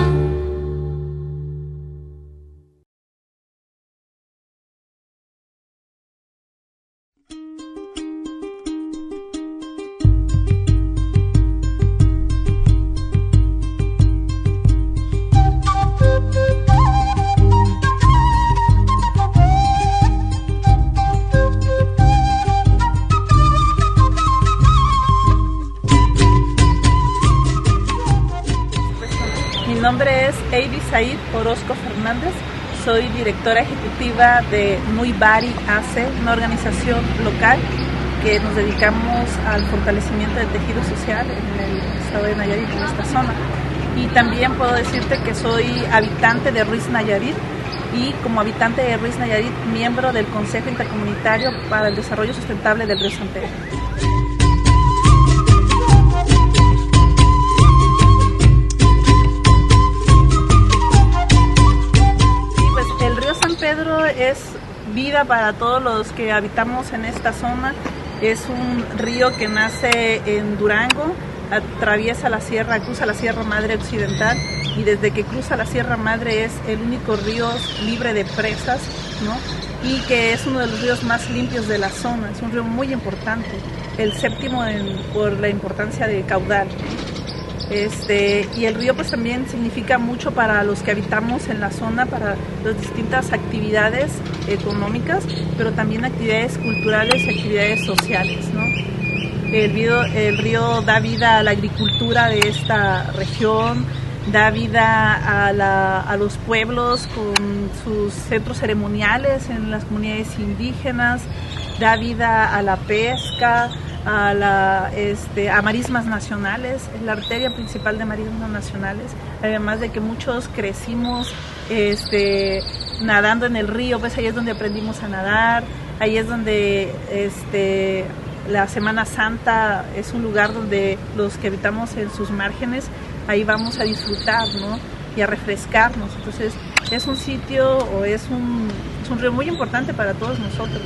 Mi nombre es Eidy Said Orozco Fernández, soy directora ejecutiva de Nuibari A C, una organización local que nos dedicamos al fortalecimiento del tejido social en el estado de Nayarit, en esta zona. Y también puedo decirte que soy habitante de Ruiz Nayarit y como habitante de Ruiz Nayarit, miembro del Consejo Intercomunitario para el Desarrollo Sustentable del Río San Pedro. Pedro es vida para todos los que habitamos en esta zona. Es un río que nace en Durango, atraviesa la sierra, cruza la Sierra Madre Occidental y desde que cruza la Sierra Madre es el único río libre de presas ¿no? Y que es uno de los ríos más limpios de la zona, es un río muy importante, el séptimo en, por la importancia de caudal. Este, y el río pues también significa mucho para los que habitamos en la zona, para las distintas actividades económicas, pero también actividades culturales y actividades sociales, ¿no? El río, el río da vida a la agricultura de esta región, da vida a, la, a los pueblos con sus centros ceremoniales en las comunidades indígenas, da vida a la pesca, a, la, este, a marismas nacionales, es la arteria principal de marismas nacionales, además de que muchos crecimos este, nadando en el río, pues ahí es donde aprendimos a nadar, ahí es donde este, la Semana Santa es un lugar donde los que habitamos en sus márgenes, ahí vamos a disfrutar, ¿no? Y a refrescarnos. Entonces es un sitio o es un, es un río muy importante para todos nosotros.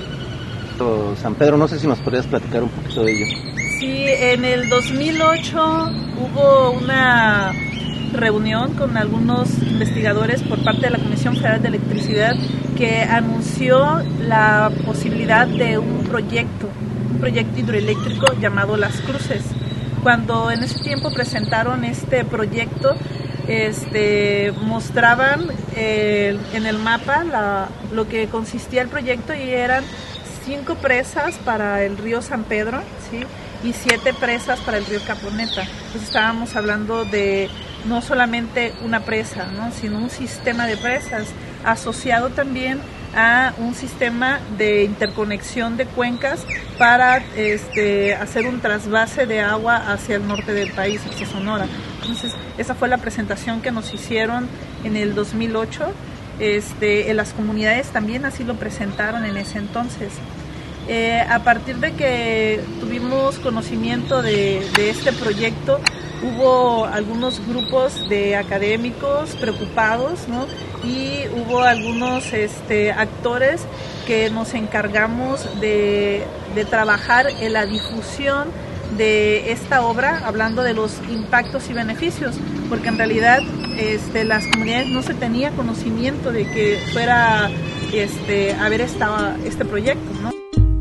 San Pedro, no sé si nos podrías platicar un poquito de ello. Sí, en el dos mil ocho hubo una reunión con algunos investigadores por parte de la Comisión Federal de Electricidad que anunció la posibilidad de un proyecto, un proyecto hidroeléctrico llamado Las Cruces. Cuando en ese tiempo presentaron este proyecto, este, mostraban eh, en el mapa la, lo que consistía el proyecto y eran cinco presas para el río San Pedro, ¿sí? Y siete presas para el río Caponeta. Entonces estábamos hablando de no solamente una presa, ¿no? Sino un sistema de presas asociado también a un sistema de interconexión de cuencas para este, hacer un trasvase de agua hacia el norte del país, hacia Sonora. Entonces, esa fue la presentación que nos hicieron en el dos mil ocho. Este, en las comunidades también así lo presentaron en ese entonces. Eh, a partir de que tuvimos conocimiento de, de este proyecto, hubo algunos grupos de académicos preocupados, ¿no? Y hubo algunos este, actores que nos encargamos de, de trabajar en la difusión de esta obra, hablando de los impactos y beneficios, porque en realidad este, las comunidades no se tenía conocimiento de que fuera este, a haber esta, este proyecto, ¿no?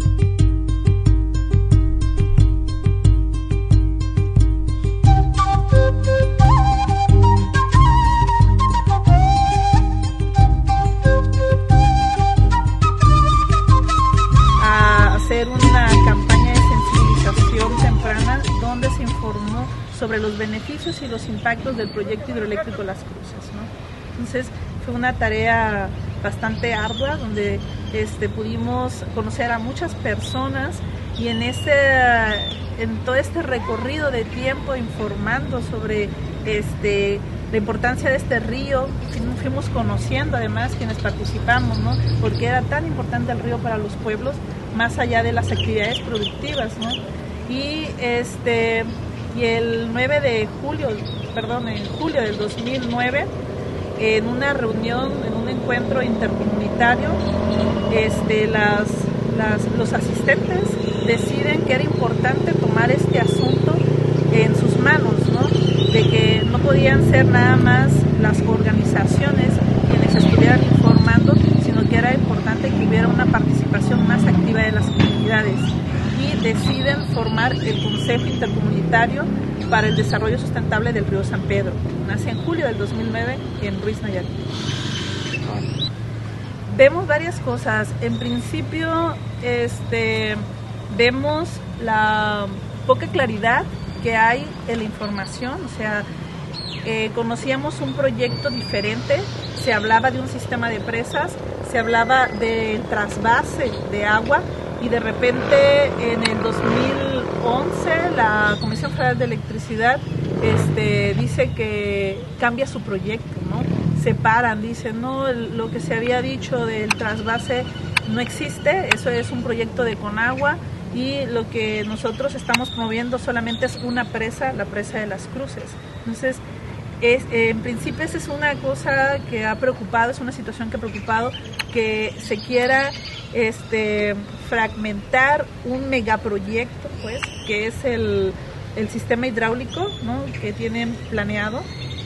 Sobre los beneficios y los impactos del proyecto hidroeléctrico Las Cruces, ¿no? Entonces fue una tarea bastante ardua donde este, pudimos conocer a muchas personas y en, ese, en todo este recorrido de tiempo informando sobre este, la importancia de este río, fuimos conociendo además quienes participamos, ¿no? Porque era tan importante el río para los pueblos, más allá de las actividades productivas, ¿no? Y este... Y el nueve de julio, perdón, en julio del dos mil nueve, en una reunión, en un encuentro intercomunitario, este, las, las, los asistentes deciden que era importante tomar este asunto en sus manos, ¿no? De que no podían ser nada más las organizaciones quienes estuvieran informando, sino que era importante que hubiera una participación más activa de las comunidades. Y deciden formar el Consejo Intercomunitario para el Desarrollo Sustentable del Río San Pedro. Nace en julio del dos mil nueve en Ruiz, Nayarit. Vemos varias cosas. En principio, este, vemos la poca claridad que hay en la información. O sea, eh, conocíamos un proyecto diferente. Se hablaba de un sistema de presas, se hablaba del trasvase de agua. Y de repente en el dos mil once la Comisión Federal de Electricidad este, dice que cambia su proyecto, ¿no? Separan, dicen, no, lo que se había dicho del trasvase no existe, eso es un proyecto de Conagua y lo que nosotros estamos promoviendo solamente es una presa, la presa de Las Cruces. Entonces, es, en principio esa es una cosa que ha preocupado, es una situación que ha preocupado, que se quiera este, fragmentar un megaproyecto, pues, que es el, el sistema hidráulico, ¿no? Que tienen planeado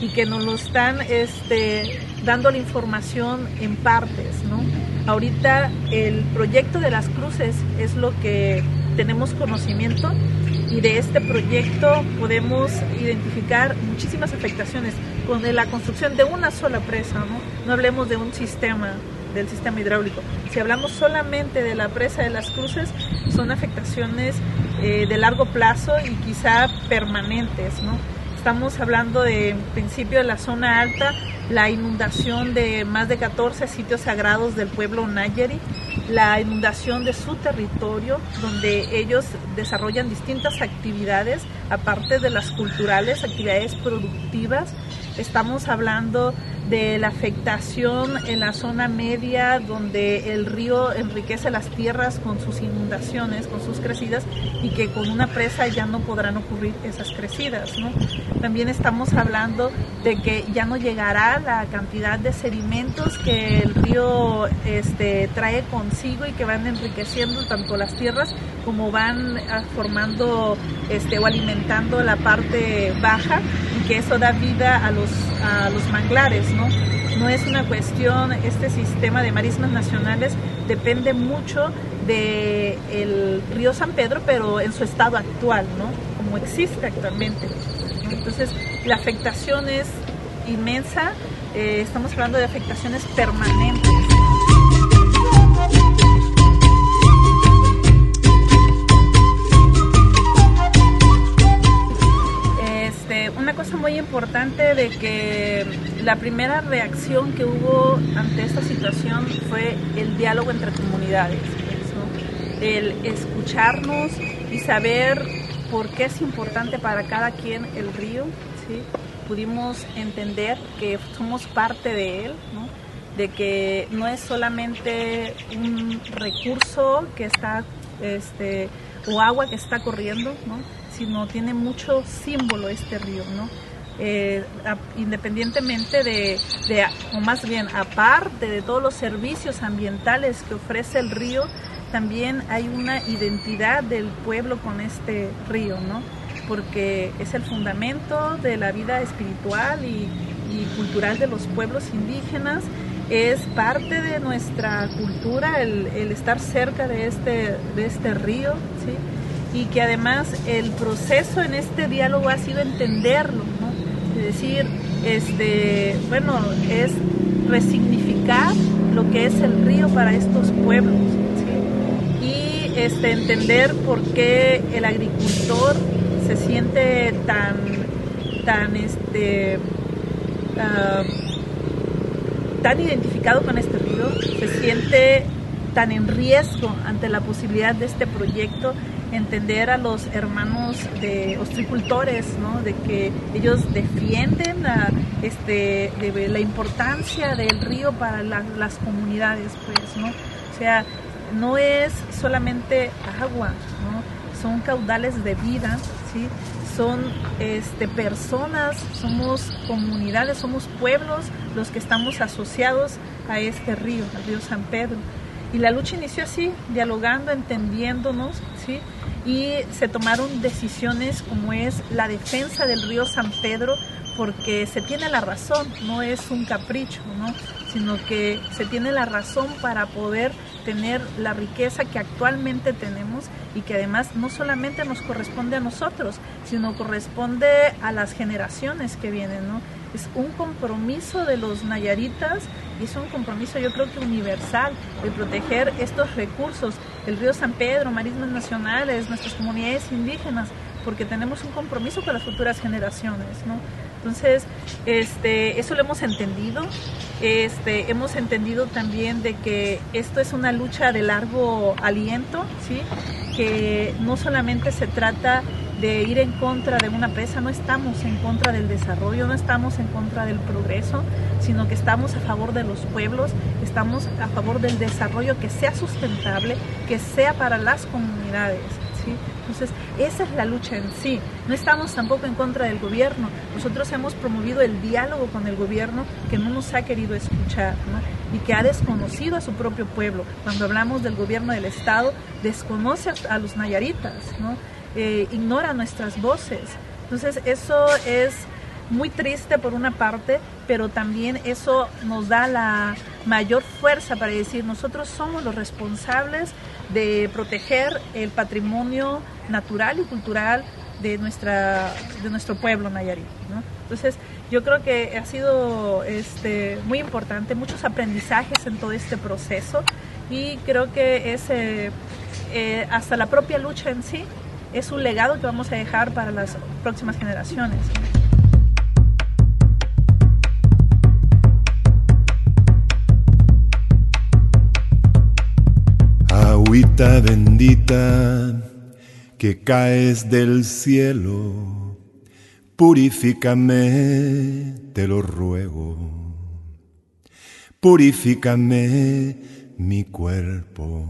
y que nos lo están este, dando la información en partes, ¿no? Ahorita el proyecto de las cruces es lo que tenemos conocimiento, y de este proyecto podemos identificar muchísimas afectaciones con la construcción de una sola presa, ¿no? No hablemos de un sistema, del sistema hidráulico. Si hablamos solamente de la presa de las Cruces, son afectaciones eh, de largo plazo y quizá permanentes, ¿no? Estamos hablando de, en principio, de la zona alta, la inundación de más de catorce sitios sagrados del pueblo Nayari, la inundación de su territorio, donde ellos desarrollan distintas actividades, aparte de las culturales, actividades productivas. Estamos hablando de la afectación en la zona media, donde el río enriquece las tierras con sus inundaciones, con sus crecidas, y que con una presa ya no podrán ocurrir esas crecidas, ¿no? También estamos hablando de que ya no llegará la cantidad de sedimentos que el río este, trae consigo y que van enriqueciendo tanto las tierras como van formando este, o alimentando la parte baja, y que eso da vida a los, a los manglares, ¿no? No es una cuestión, este sistema de marismas nacionales depende mucho del río San Pedro, pero en su estado actual, ¿no? Como existe actualmente, ¿no? Entonces, la afectación es inmensa, eh, estamos hablando de afectaciones permanentes. Una cosa muy importante de que la primera reacción que hubo ante esta situación fue el diálogo entre comunidades, ¿no? El escucharnos y saber por qué es importante para cada quien el río, ¿sí? Pudimos entender que somos parte de él, ¿no? De que no es solamente un recurso que está, este, o agua que está corriendo, ¿no? Sino tiene mucho símbolo este río, ¿no? Eh, a, independientemente de, de, o más bien aparte de todos los servicios ambientales que ofrece el río, también hay una identidad del pueblo con este río, ¿no? Porque es el fundamento de la vida espiritual y, y cultural de los pueblos indígenas, es parte de nuestra cultura el, el estar cerca de este, de este río, ¿sí? Y que además el proceso en este diálogo ha sido entenderlo, ¿no? Es decir, este, bueno, es resignificar lo que es el río para estos pueblos, ¿sí? Y este, entender por qué el agricultor se siente tan, tan, este, uh, tan identificado con este río, se siente tan en riesgo ante la posibilidad de este proyecto. Entender a los hermanos de ostricultores, ¿no? De que ellos defienden a, este, de la importancia del río para la, las comunidades, pues, ¿no? O sea, no es solamente agua, ¿no? Son caudales de vida, ¿sí? Son este, personas, somos comunidades, somos pueblos los que estamos asociados a este río, al río San Pedro. Y la lucha inició así, dialogando, entendiéndonos, ¿sí? Y se tomaron decisiones como es la defensa del río San Pedro, porque se tiene la razón, no es un capricho, ¿no? Sino que se tiene la razón para poder tener la riqueza que actualmente tenemos y que además no solamente nos corresponde a nosotros, sino corresponde a las generaciones que vienen, ¿no? Es un compromiso de los nayaritas y es un compromiso, yo creo que universal, de proteger estos recursos, el río San Pedro, marismas nacionales, nuestras comunidades indígenas, porque tenemos un compromiso con las futuras generaciones, ¿no? Entonces, este, eso lo hemos entendido, este, hemos entendido también de que esto es una lucha de largo aliento, ¿sí? Que no solamente se trata de ir en contra de una presa, no estamos en contra del desarrollo, no estamos en contra del progreso, sino que estamos a favor de los pueblos, estamos a favor del desarrollo que sea sustentable, que sea para las comunidades, ¿sí? Entonces, esa es la lucha en sí. No estamos tampoco en contra del gobierno. Nosotros hemos promovido el diálogo con el gobierno que no nos ha querido escuchar, ¿no? Y que ha desconocido a su propio pueblo. Cuando hablamos del gobierno del Estado, desconoce a los nayaritas, ¿no? Eh, ignora nuestras voces. Entonces, eso es muy triste por una parte, pero también eso nos da la mayor fuerza para decir, nosotros somos los responsables de proteger el patrimonio natural y cultural de nuestra de nuestro pueblo Nayarit, ¿no? Entonces yo creo que ha sido este, muy importante, muchos aprendizajes en todo este proceso, y creo que es eh, eh, hasta la propia lucha en sí es un legado que vamos a dejar para las próximas generaciones. Agüita bendita que caes del cielo, purifícame, te lo ruego. Purifícame mi cuerpo,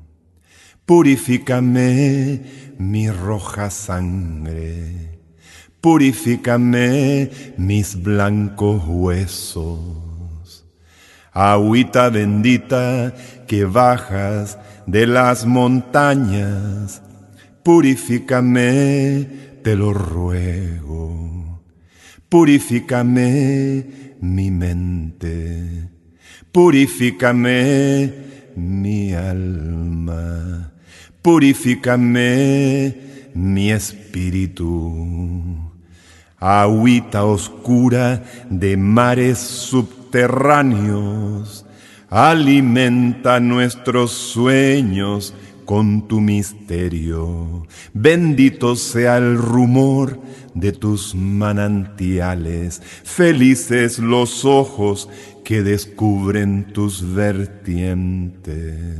purifícame mi roja sangre, purifícame mis blancos huesos. Agüita bendita que bajas de las montañas, purifícame, te lo ruego. Purifícame mi mente, purifícame mi alma, purifícame mi espíritu. Agüita oscura de mares subterráneos, alimenta nuestros sueños con tu misterio. Bendito sea el rumor de tus manantiales, felices los ojos que descubren tus vertientes.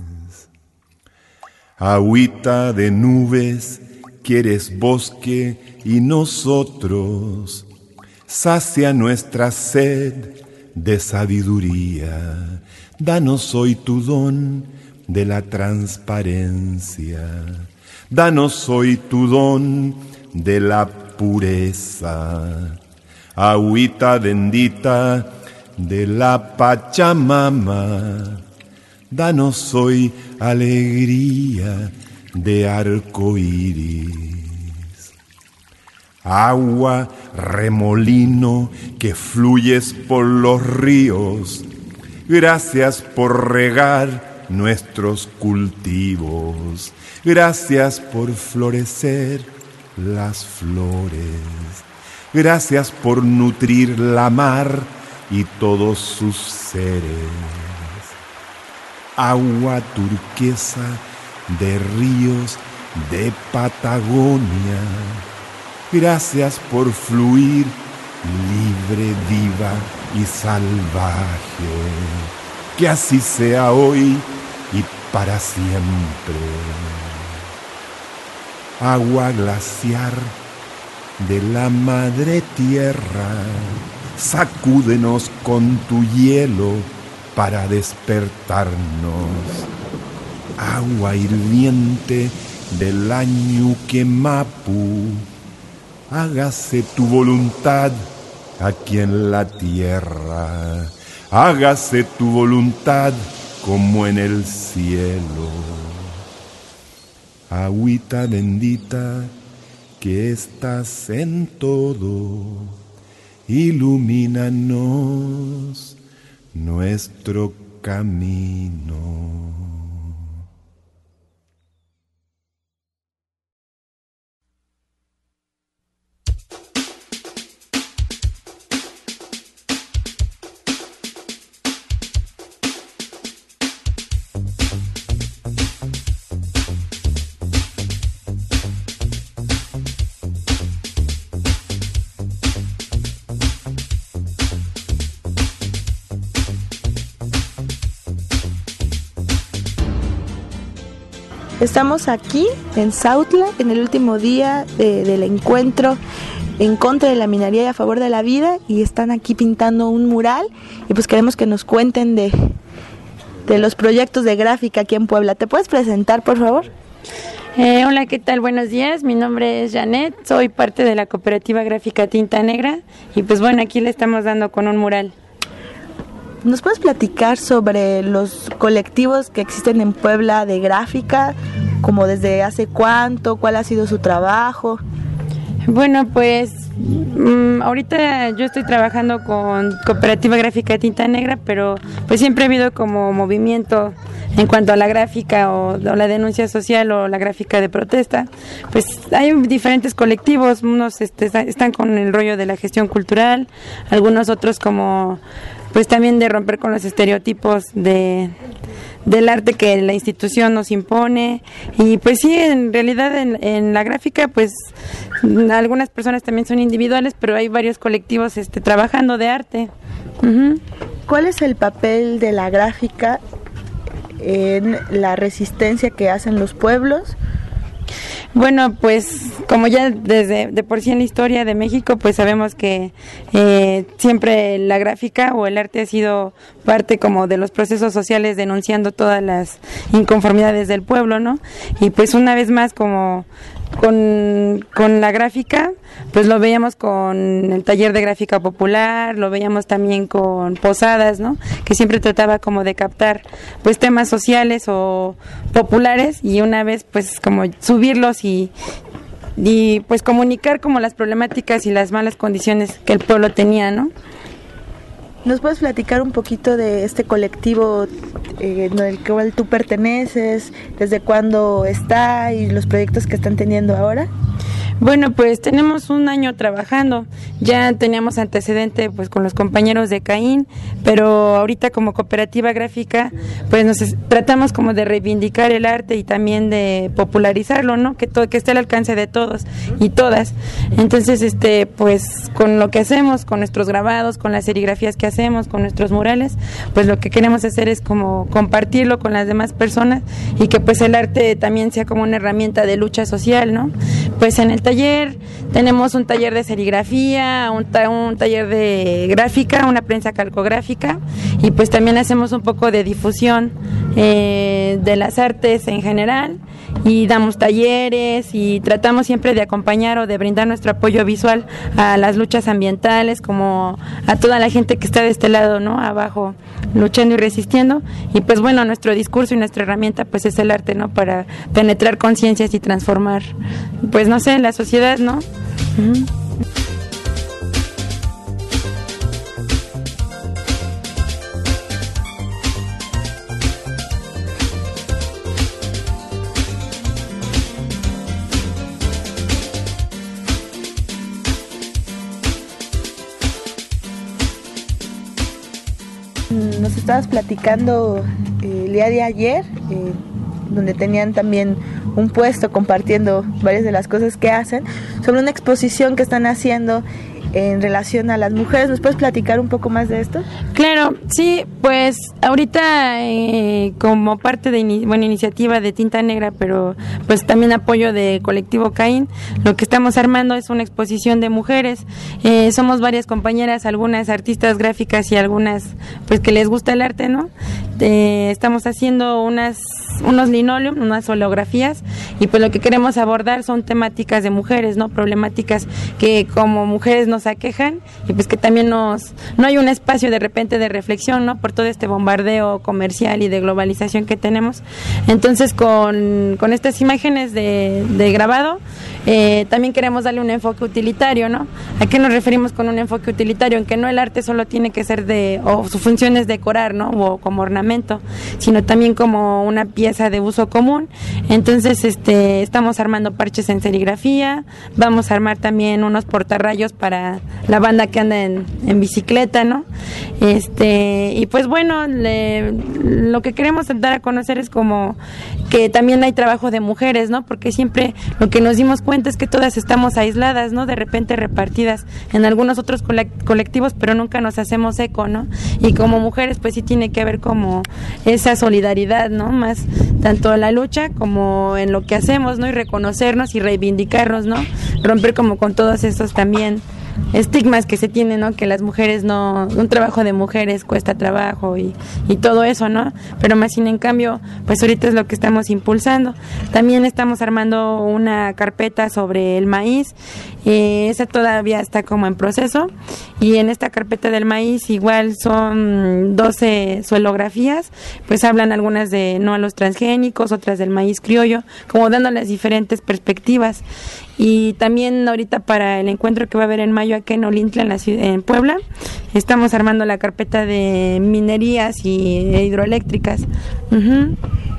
Agüita de nubes, quieres bosque y nosotros, sacia nuestra sed de sabiduría. Danos hoy tu don de la transparencia, danos hoy tu don de la pureza. Agüita bendita de la Pachamama, danos hoy alegría de arco iris. Agua, remolino que fluyes por los ríos, gracias por regar nuestros cultivos, gracias por florecer las flores, gracias por nutrir la mar y todos sus seres. Agua turquesa de ríos de Patagonia, gracias por fluir libre, viva y salvaje. Que así sea hoy y para siempre. Agua glaciar de la madre tierra, sacúdenos con tu hielo para despertarnos. Agua hirviente del Ñuquemapu, hágase tu voluntad aquí en la tierra, hágase tu voluntad como en el cielo. Agüita bendita que estás en todo, ilumínanos nuestro camino. Estamos aquí en Sautla, en el último día de, del encuentro en contra de la minería y a favor de la vida, y están aquí pintando un mural, y pues queremos que nos cuenten de, de los proyectos de gráfica aquí en Puebla. ¿Te puedes presentar, por favor? Eh, hola, ¿qué tal? Buenos días, mi nombre es Janet, soy parte de la cooperativa gráfica Tinta Negra, y pues bueno, aquí le estamos dando con un mural. ¿Nos puedes platicar sobre los colectivos que existen en Puebla de gráfica? Como desde hace cuánto, cuál ha sido su trabajo. Bueno, pues mm, ahorita yo estoy trabajando con Cooperativa Gráfica Tinta Negra, pero pues siempre ha habido como movimiento en cuanto a la gráfica o, o la denuncia social o la gráfica de protesta. Pues hay diferentes colectivos, unos este, están con el rollo de la gestión cultural, algunos otros como pues también de romper con los estereotipos de del arte que la institución nos impone. Y pues sí, en realidad en, en la gráfica pues algunas personas también son individuales, pero hay varios colectivos este trabajando de arte. Uh-huh. ¿Cuál es el papel de la gráfica en la resistencia que hacen los pueblos? Bueno, pues como ya desde de por sí en la historia de México, pues sabemos que eh, siempre la gráfica o el arte ha sido parte como de los procesos sociales denunciando todas las inconformidades del pueblo, ¿no? Y pues una vez más como con, con la gráfica, pues lo veíamos con el taller de gráfica popular, lo veíamos también con Posadas, ¿no? Que siempre trataba como de captar pues temas sociales o populares y una vez pues como subirlos y, y pues comunicar como las problemáticas y las malas condiciones que el pueblo tenía, ¿no? ¿Nos puedes platicar un poquito de este colectivo eh, en el cual tú perteneces, desde cuándo está y los proyectos que están teniendo ahora? Bueno, pues tenemos un año trabajando, ya teníamos antecedente pues con los compañeros de Caín, pero ahorita como cooperativa gráfica pues nos es, tratamos como de reivindicar el arte y también de popularizarlo, ¿no? Que todo, que esté al alcance de todos y todas. Entonces, este pues con lo que hacemos, con nuestros grabados, con las serigrafías que hacemos, con nuestros murales, pues lo que queremos hacer es como compartirlo con las demás personas y que pues el arte también sea como una herramienta de lucha social, ¿no? Pues en el taller tenemos un taller de serigrafía, un, ta un taller de gráfica, una prensa calcográfica y pues también hacemos un poco de difusión eh, de las artes en general y damos talleres y tratamos siempre de acompañar o de brindar nuestro apoyo visual a las luchas ambientales, como a toda la gente que está de este lado, ¿no? Abajo, luchando y resistiendo. Y pues bueno, nuestro discurso y nuestra herramienta pues es el arte, ¿no? Para penetrar conciencias y transformar, pues no sé, la sociedad, ¿no? Uh-huh. Nos estabas platicando eh, el día de ayer, eh, donde tenían también un puesto compartiendo varias de las cosas que hacen, sobre una exposición que están haciendo en relación a las mujeres. ¿Nos puedes platicar un poco más de esto? Claro, sí, pues ahorita eh, como parte de ini buena iniciativa de Tinta Negra, pero pues también apoyo de Colectivo Caín, lo que estamos armando es una exposición de mujeres. Eh, somos varias compañeras, algunas artistas gráficas y algunas pues que les gusta el arte, ¿no? Eh, estamos haciendo unas unos linoleum, unas holografías y pues lo que queremos abordar son temáticas de mujeres, ¿no? Problemáticas que como mujeres nos aquejan y pues que también nos no hay un espacio de repente de reflexión, ¿no? Por todo este bombardeo comercial y de globalización que tenemos. Entonces con, con estas imágenes de, de grabado eh, también queremos darle un enfoque utilitario, ¿no? ¿A qué nos referimos con un enfoque utilitario? En que no el arte solo tiene que ser de, o su función es decorar, ¿no? O como ornamento, sino también como una pieza de uso común. Entonces este estamos armando parches en serigrafía, vamos a armar también unos portarrayos para la banda que anda en, en bicicleta, ¿no? Este y pues bueno, le, lo que queremos dar a conocer es como que también hay trabajo de mujeres, ¿no? Porque siempre lo que nos dimos cuenta es que todas estamos aisladas, ¿no? De repente repartidas en algunos otros colectivos, pero nunca nos hacemos eco, ¿no? Y como mujeres pues sí tiene que haber como esa solidaridad, ¿no? Más tanto en la lucha como en lo que hacemos, ¿no? Y reconocernos y reivindicarnos, ¿no? Romper como con todos esos también estigmas que se tienen, ¿no? Que las mujeres no, un trabajo de mujeres cuesta trabajo y, y todo eso, ¿no? Pero más sin en cambio, pues ahorita es lo que estamos impulsando. También estamos armando una carpeta sobre el maíz, eh, esa todavía está como en proceso y en esta carpeta del maíz igual son doce suelografías, pues hablan algunas de no a los transgénicos, otras del maíz criollo, como dando las diferentes perspectivas. y también ahorita para el encuentro que va a haber en mayo aquí en Olintla, en la ciudad, en Puebla, estamos armando la carpeta de minerías y hidroeléctricas. Uh-huh.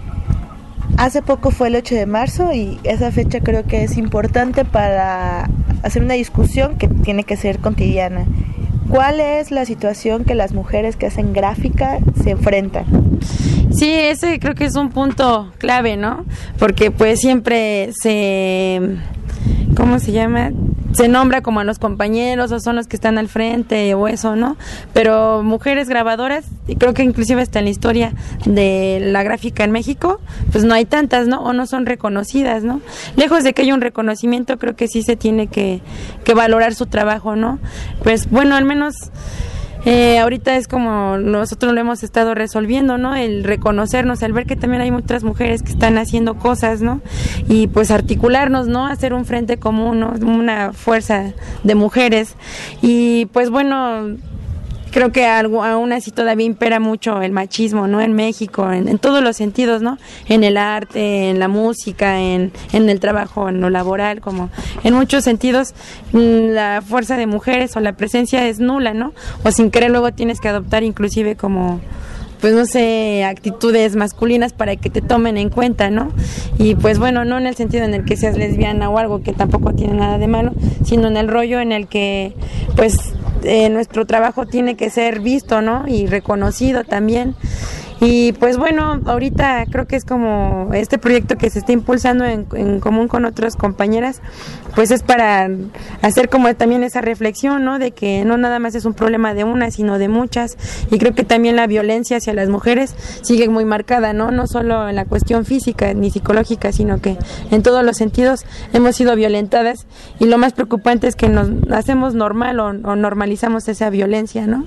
Hace poco fue el ocho de marzo y esa fecha creo que es importante para hacer una discusión que tiene que ser cotidiana. ¿Cuál es la situación que las mujeres que hacen gráfica se enfrentan? Sí, ese creo que es un punto clave, ¿no? Porque pues siempre se... ¿cómo se llama? Se nombra como a los compañeros o son los que están al frente o eso, ¿no? Pero mujeres grabadoras, y creo que inclusive hasta en la historia de la gráfica en México, pues no hay tantas, ¿no? O no son reconocidas, ¿no? Lejos de que haya un reconocimiento, creo que sí se tiene que, que valorar su trabajo, ¿no? Pues bueno, al menos... Eh, ahorita es como nosotros lo hemos estado resolviendo, ¿no? El reconocernos, el ver que también hay muchas mujeres que están haciendo cosas, ¿no? Y pues articularnos, ¿no? Hacer un frente común, ¿no? Una fuerza de mujeres. Y pues bueno, creo que algo, aún así todavía impera mucho el machismo, ¿no? En México, en, en todos los sentidos, ¿no? En el arte, en la música, en, en el trabajo, en lo laboral, como en muchos sentidos la fuerza de mujeres o la presencia es nula, ¿no? O sin querer luego tienes que adoptar inclusive como... pues no sé, actitudes masculinas para que te tomen en cuenta, ¿no? Y pues bueno, no en el sentido en el que seas lesbiana o algo que tampoco tiene nada de malo, sino en el rollo en el que pues eh, nuestro trabajo tiene que ser visto, ¿no? Y reconocido también. Y pues bueno, ahorita creo que es como este proyecto que se está impulsando en, en común con otras compañeras, pues es para hacer como también esa reflexión, ¿no? De que no nada más es un problema de una, sino de muchas. Y creo que también la violencia hacia las mujeres sigue muy marcada, ¿no? No solo en la cuestión física ni psicológica, sino que en todos los sentidos hemos sido violentadas. Y lo más preocupante es que nos hacemos normal o, o normalizamos esa violencia, ¿no?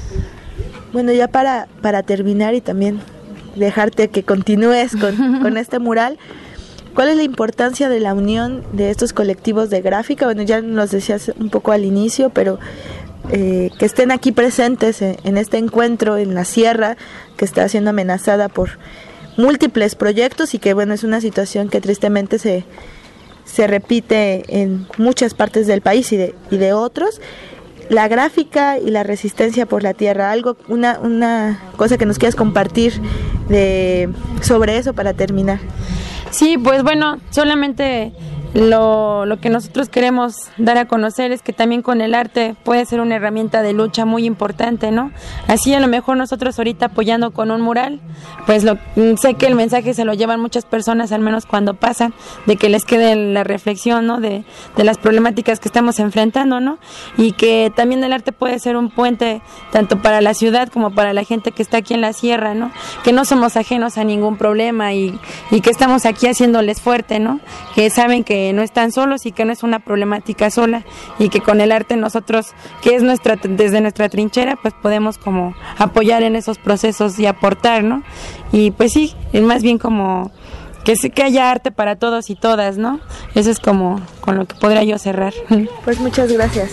Bueno, ya para, para terminar y también dejarte que continúes con, con este mural, ¿cuál es la importancia de la unión de estos colectivos de gráfica? Bueno, ya nos decías un poco al inicio, pero eh, que estén aquí presentes en, en este encuentro en la sierra, que está siendo amenazada por múltiples proyectos y que, bueno, es una situación que tristemente se, se repite en muchas partes del país y de, y de otros. La gráfica y la resistencia por la tierra, algo, una, una cosa que nos quieras compartir de, sobre eso para terminar. Sí, pues bueno, solamente lo, lo que nosotros queremos dar a conocer es que también con el arte puede ser una herramienta de lucha muy importante, ¿no? Así a lo mejor nosotros ahorita apoyando con un mural, pues lo, sé que el mensaje se lo llevan muchas personas, al menos cuando pasan, de que les quede la reflexión, ¿no? De, de las problemáticas que estamos enfrentando, ¿no? Y que también el arte puede ser un puente tanto para la ciudad como para la gente que está aquí en la sierra, ¿no? Que no somos ajenos a ningún problema y, y que estamos aquí haciéndoles fuerte, ¿no? Que saben que no están solos y que no es una problemática sola y que con el arte nosotros, que es nuestra desde nuestra trinchera, pues podemos como apoyar en esos procesos y aportar, ¿no? Y pues sí, es más bien como que, que haya arte para todos y todas, ¿no? Eso es como con lo que podría yo cerrar. Pues muchas gracias.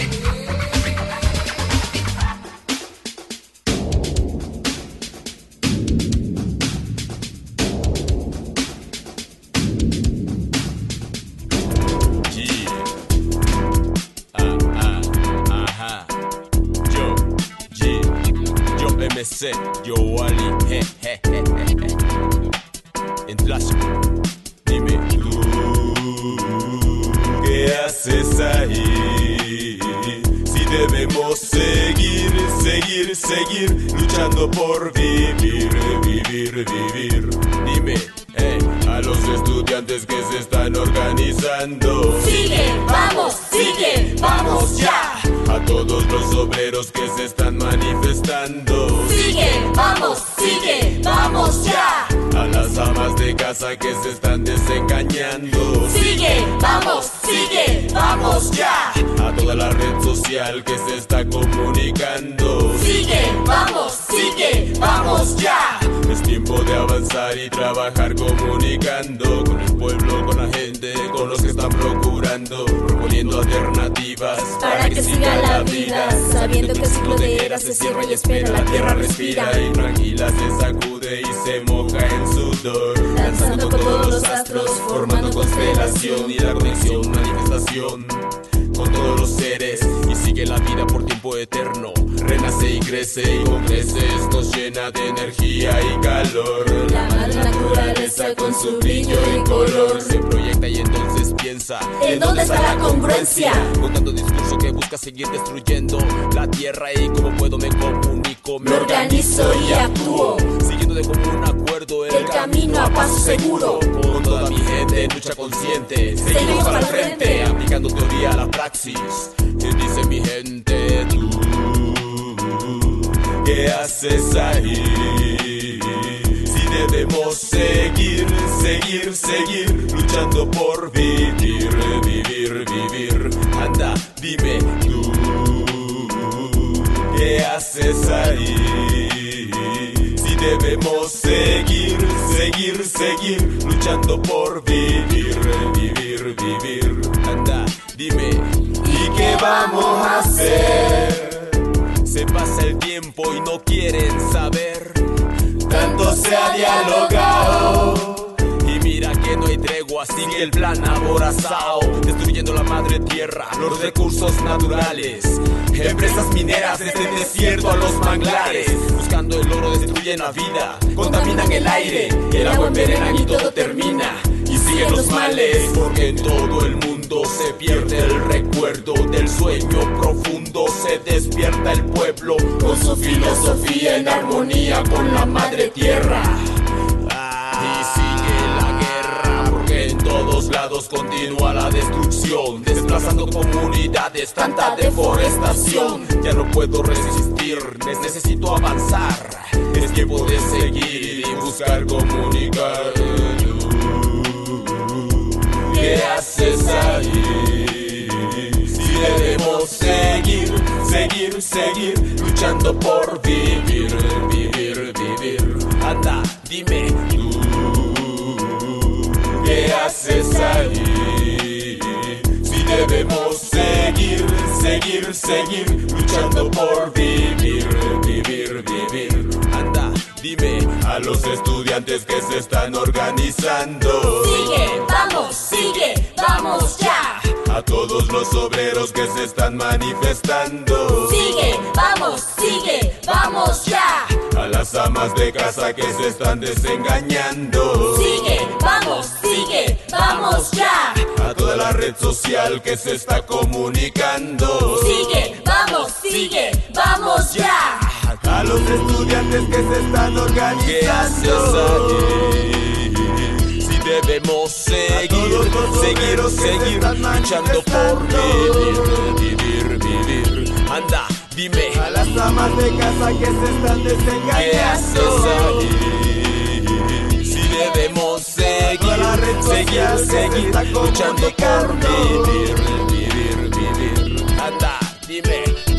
Yo Wally, je, je, je, je, je. En clásico, dime tú, ¿qué haces ahí? Si debemos seguir, seguir, seguir luchando por vivir, vivir, vivir. Dime, hey, a los estudiantes que se están organizando. Sigue, vamos, sigue, vamos ya. A todos los obreros que se están manifestando. Sigue, vamos, sigue, vamos ya. A las amas de casa que se están desengañando. Sigue, vamos, sigue, vamos ya. A toda la red social que se está comunicando. Sigue, vamos, sigue, vamos ya. Es tiempo de avanzar y trabajar comunicando con el pueblo, con la gente, con los que están procurando, proponiendo alternativas para, para que, que siga la vida, sabiendo que el ciclo de era se cierra y espera, la tierra respira y tranquila se sacude y se moja en su resplandor, danzando con todos los astros, formando constelación y la conexión, manifestación con todos los seres, y sigue la vida por tiempo eterno. Renace y crece y con creces nos llena de energía y calor. La madre naturaleza con su brillo y color se proyecta y entonces piensa ¿en dónde está la congruencia? Con tanto discurso que busca seguir destruyendo la tierra, y como puedo me comunico, me, me organizo y actúo, siguiendo de común acuerdo el, el camino a paso seguro. Con toda mi gente en lucha consciente, seguimos para el frente, aplicando teoría a la praxis. ¿Qué dice mi gente? Tú, ¿qué haces ahí? Si debemos seguir, seguir, seguir luchando por vivir, vivir, vivir. Anda, dime tú, ¿qué haces ahí? Si debemos seguir, seguir, seguir luchando por vivir, vivir, vivir. Anda, dime, ¿y qué vamos a hacer? Se pasa el tiempo y no quieren saber, tanto se ha dialogado, y mira que no hay tregua, sigue el plan aborazado, destruyendo la madre tierra, los recursos naturales, empresas mineras desde el desierto a los manglares, buscando el oro destruyen la vida, contaminan el aire, el agua envenenan y todo termina, y siguen los males, porque en todo el mundo se pierde el recuerdo del sueño profundo, se despierta el pueblo con su filosofía en armonía con la madre tierra. Y sigue la guerra, porque en todos lados continúa la destrucción, desplazando comunidades, tanta deforestación. Ya no puedo resistir, necesito avanzar, es tiempo de seguir y buscar comunicar. ¿Qué haces ahí? Si debemos seguir, seguir, seguir luchando por vivir, vivir, vivir. Anda, dime tú, ¿qué haces ahí? Si debemos seguir, seguir, seguir luchando por vivir, vivir, vivir. Anda, dime a los estudiantes que se están organizando. Sigue, vamos, sigue, vamos ya. A todos los obreros que se están manifestando. Sigue, vamos, sigue, vamos ya. A las amas de casa que se están desengañando. Sigue, vamos, sigue, vamos ya. A toda la red social que se está comunicando. Sigue, vamos, sigue, vamos ya. A los estudiantes que se están organizando. ¿Qué haces ahí? Si debemos seguir, seguir, seguir luchando por vivir, vivir, vivir. Anda, dime a las amas de casa que se están desengañando. ¿Qué haces ahí? Si debemos seguir, seguir, seguir luchando por vivir, vivir, vivir. Anda, dime.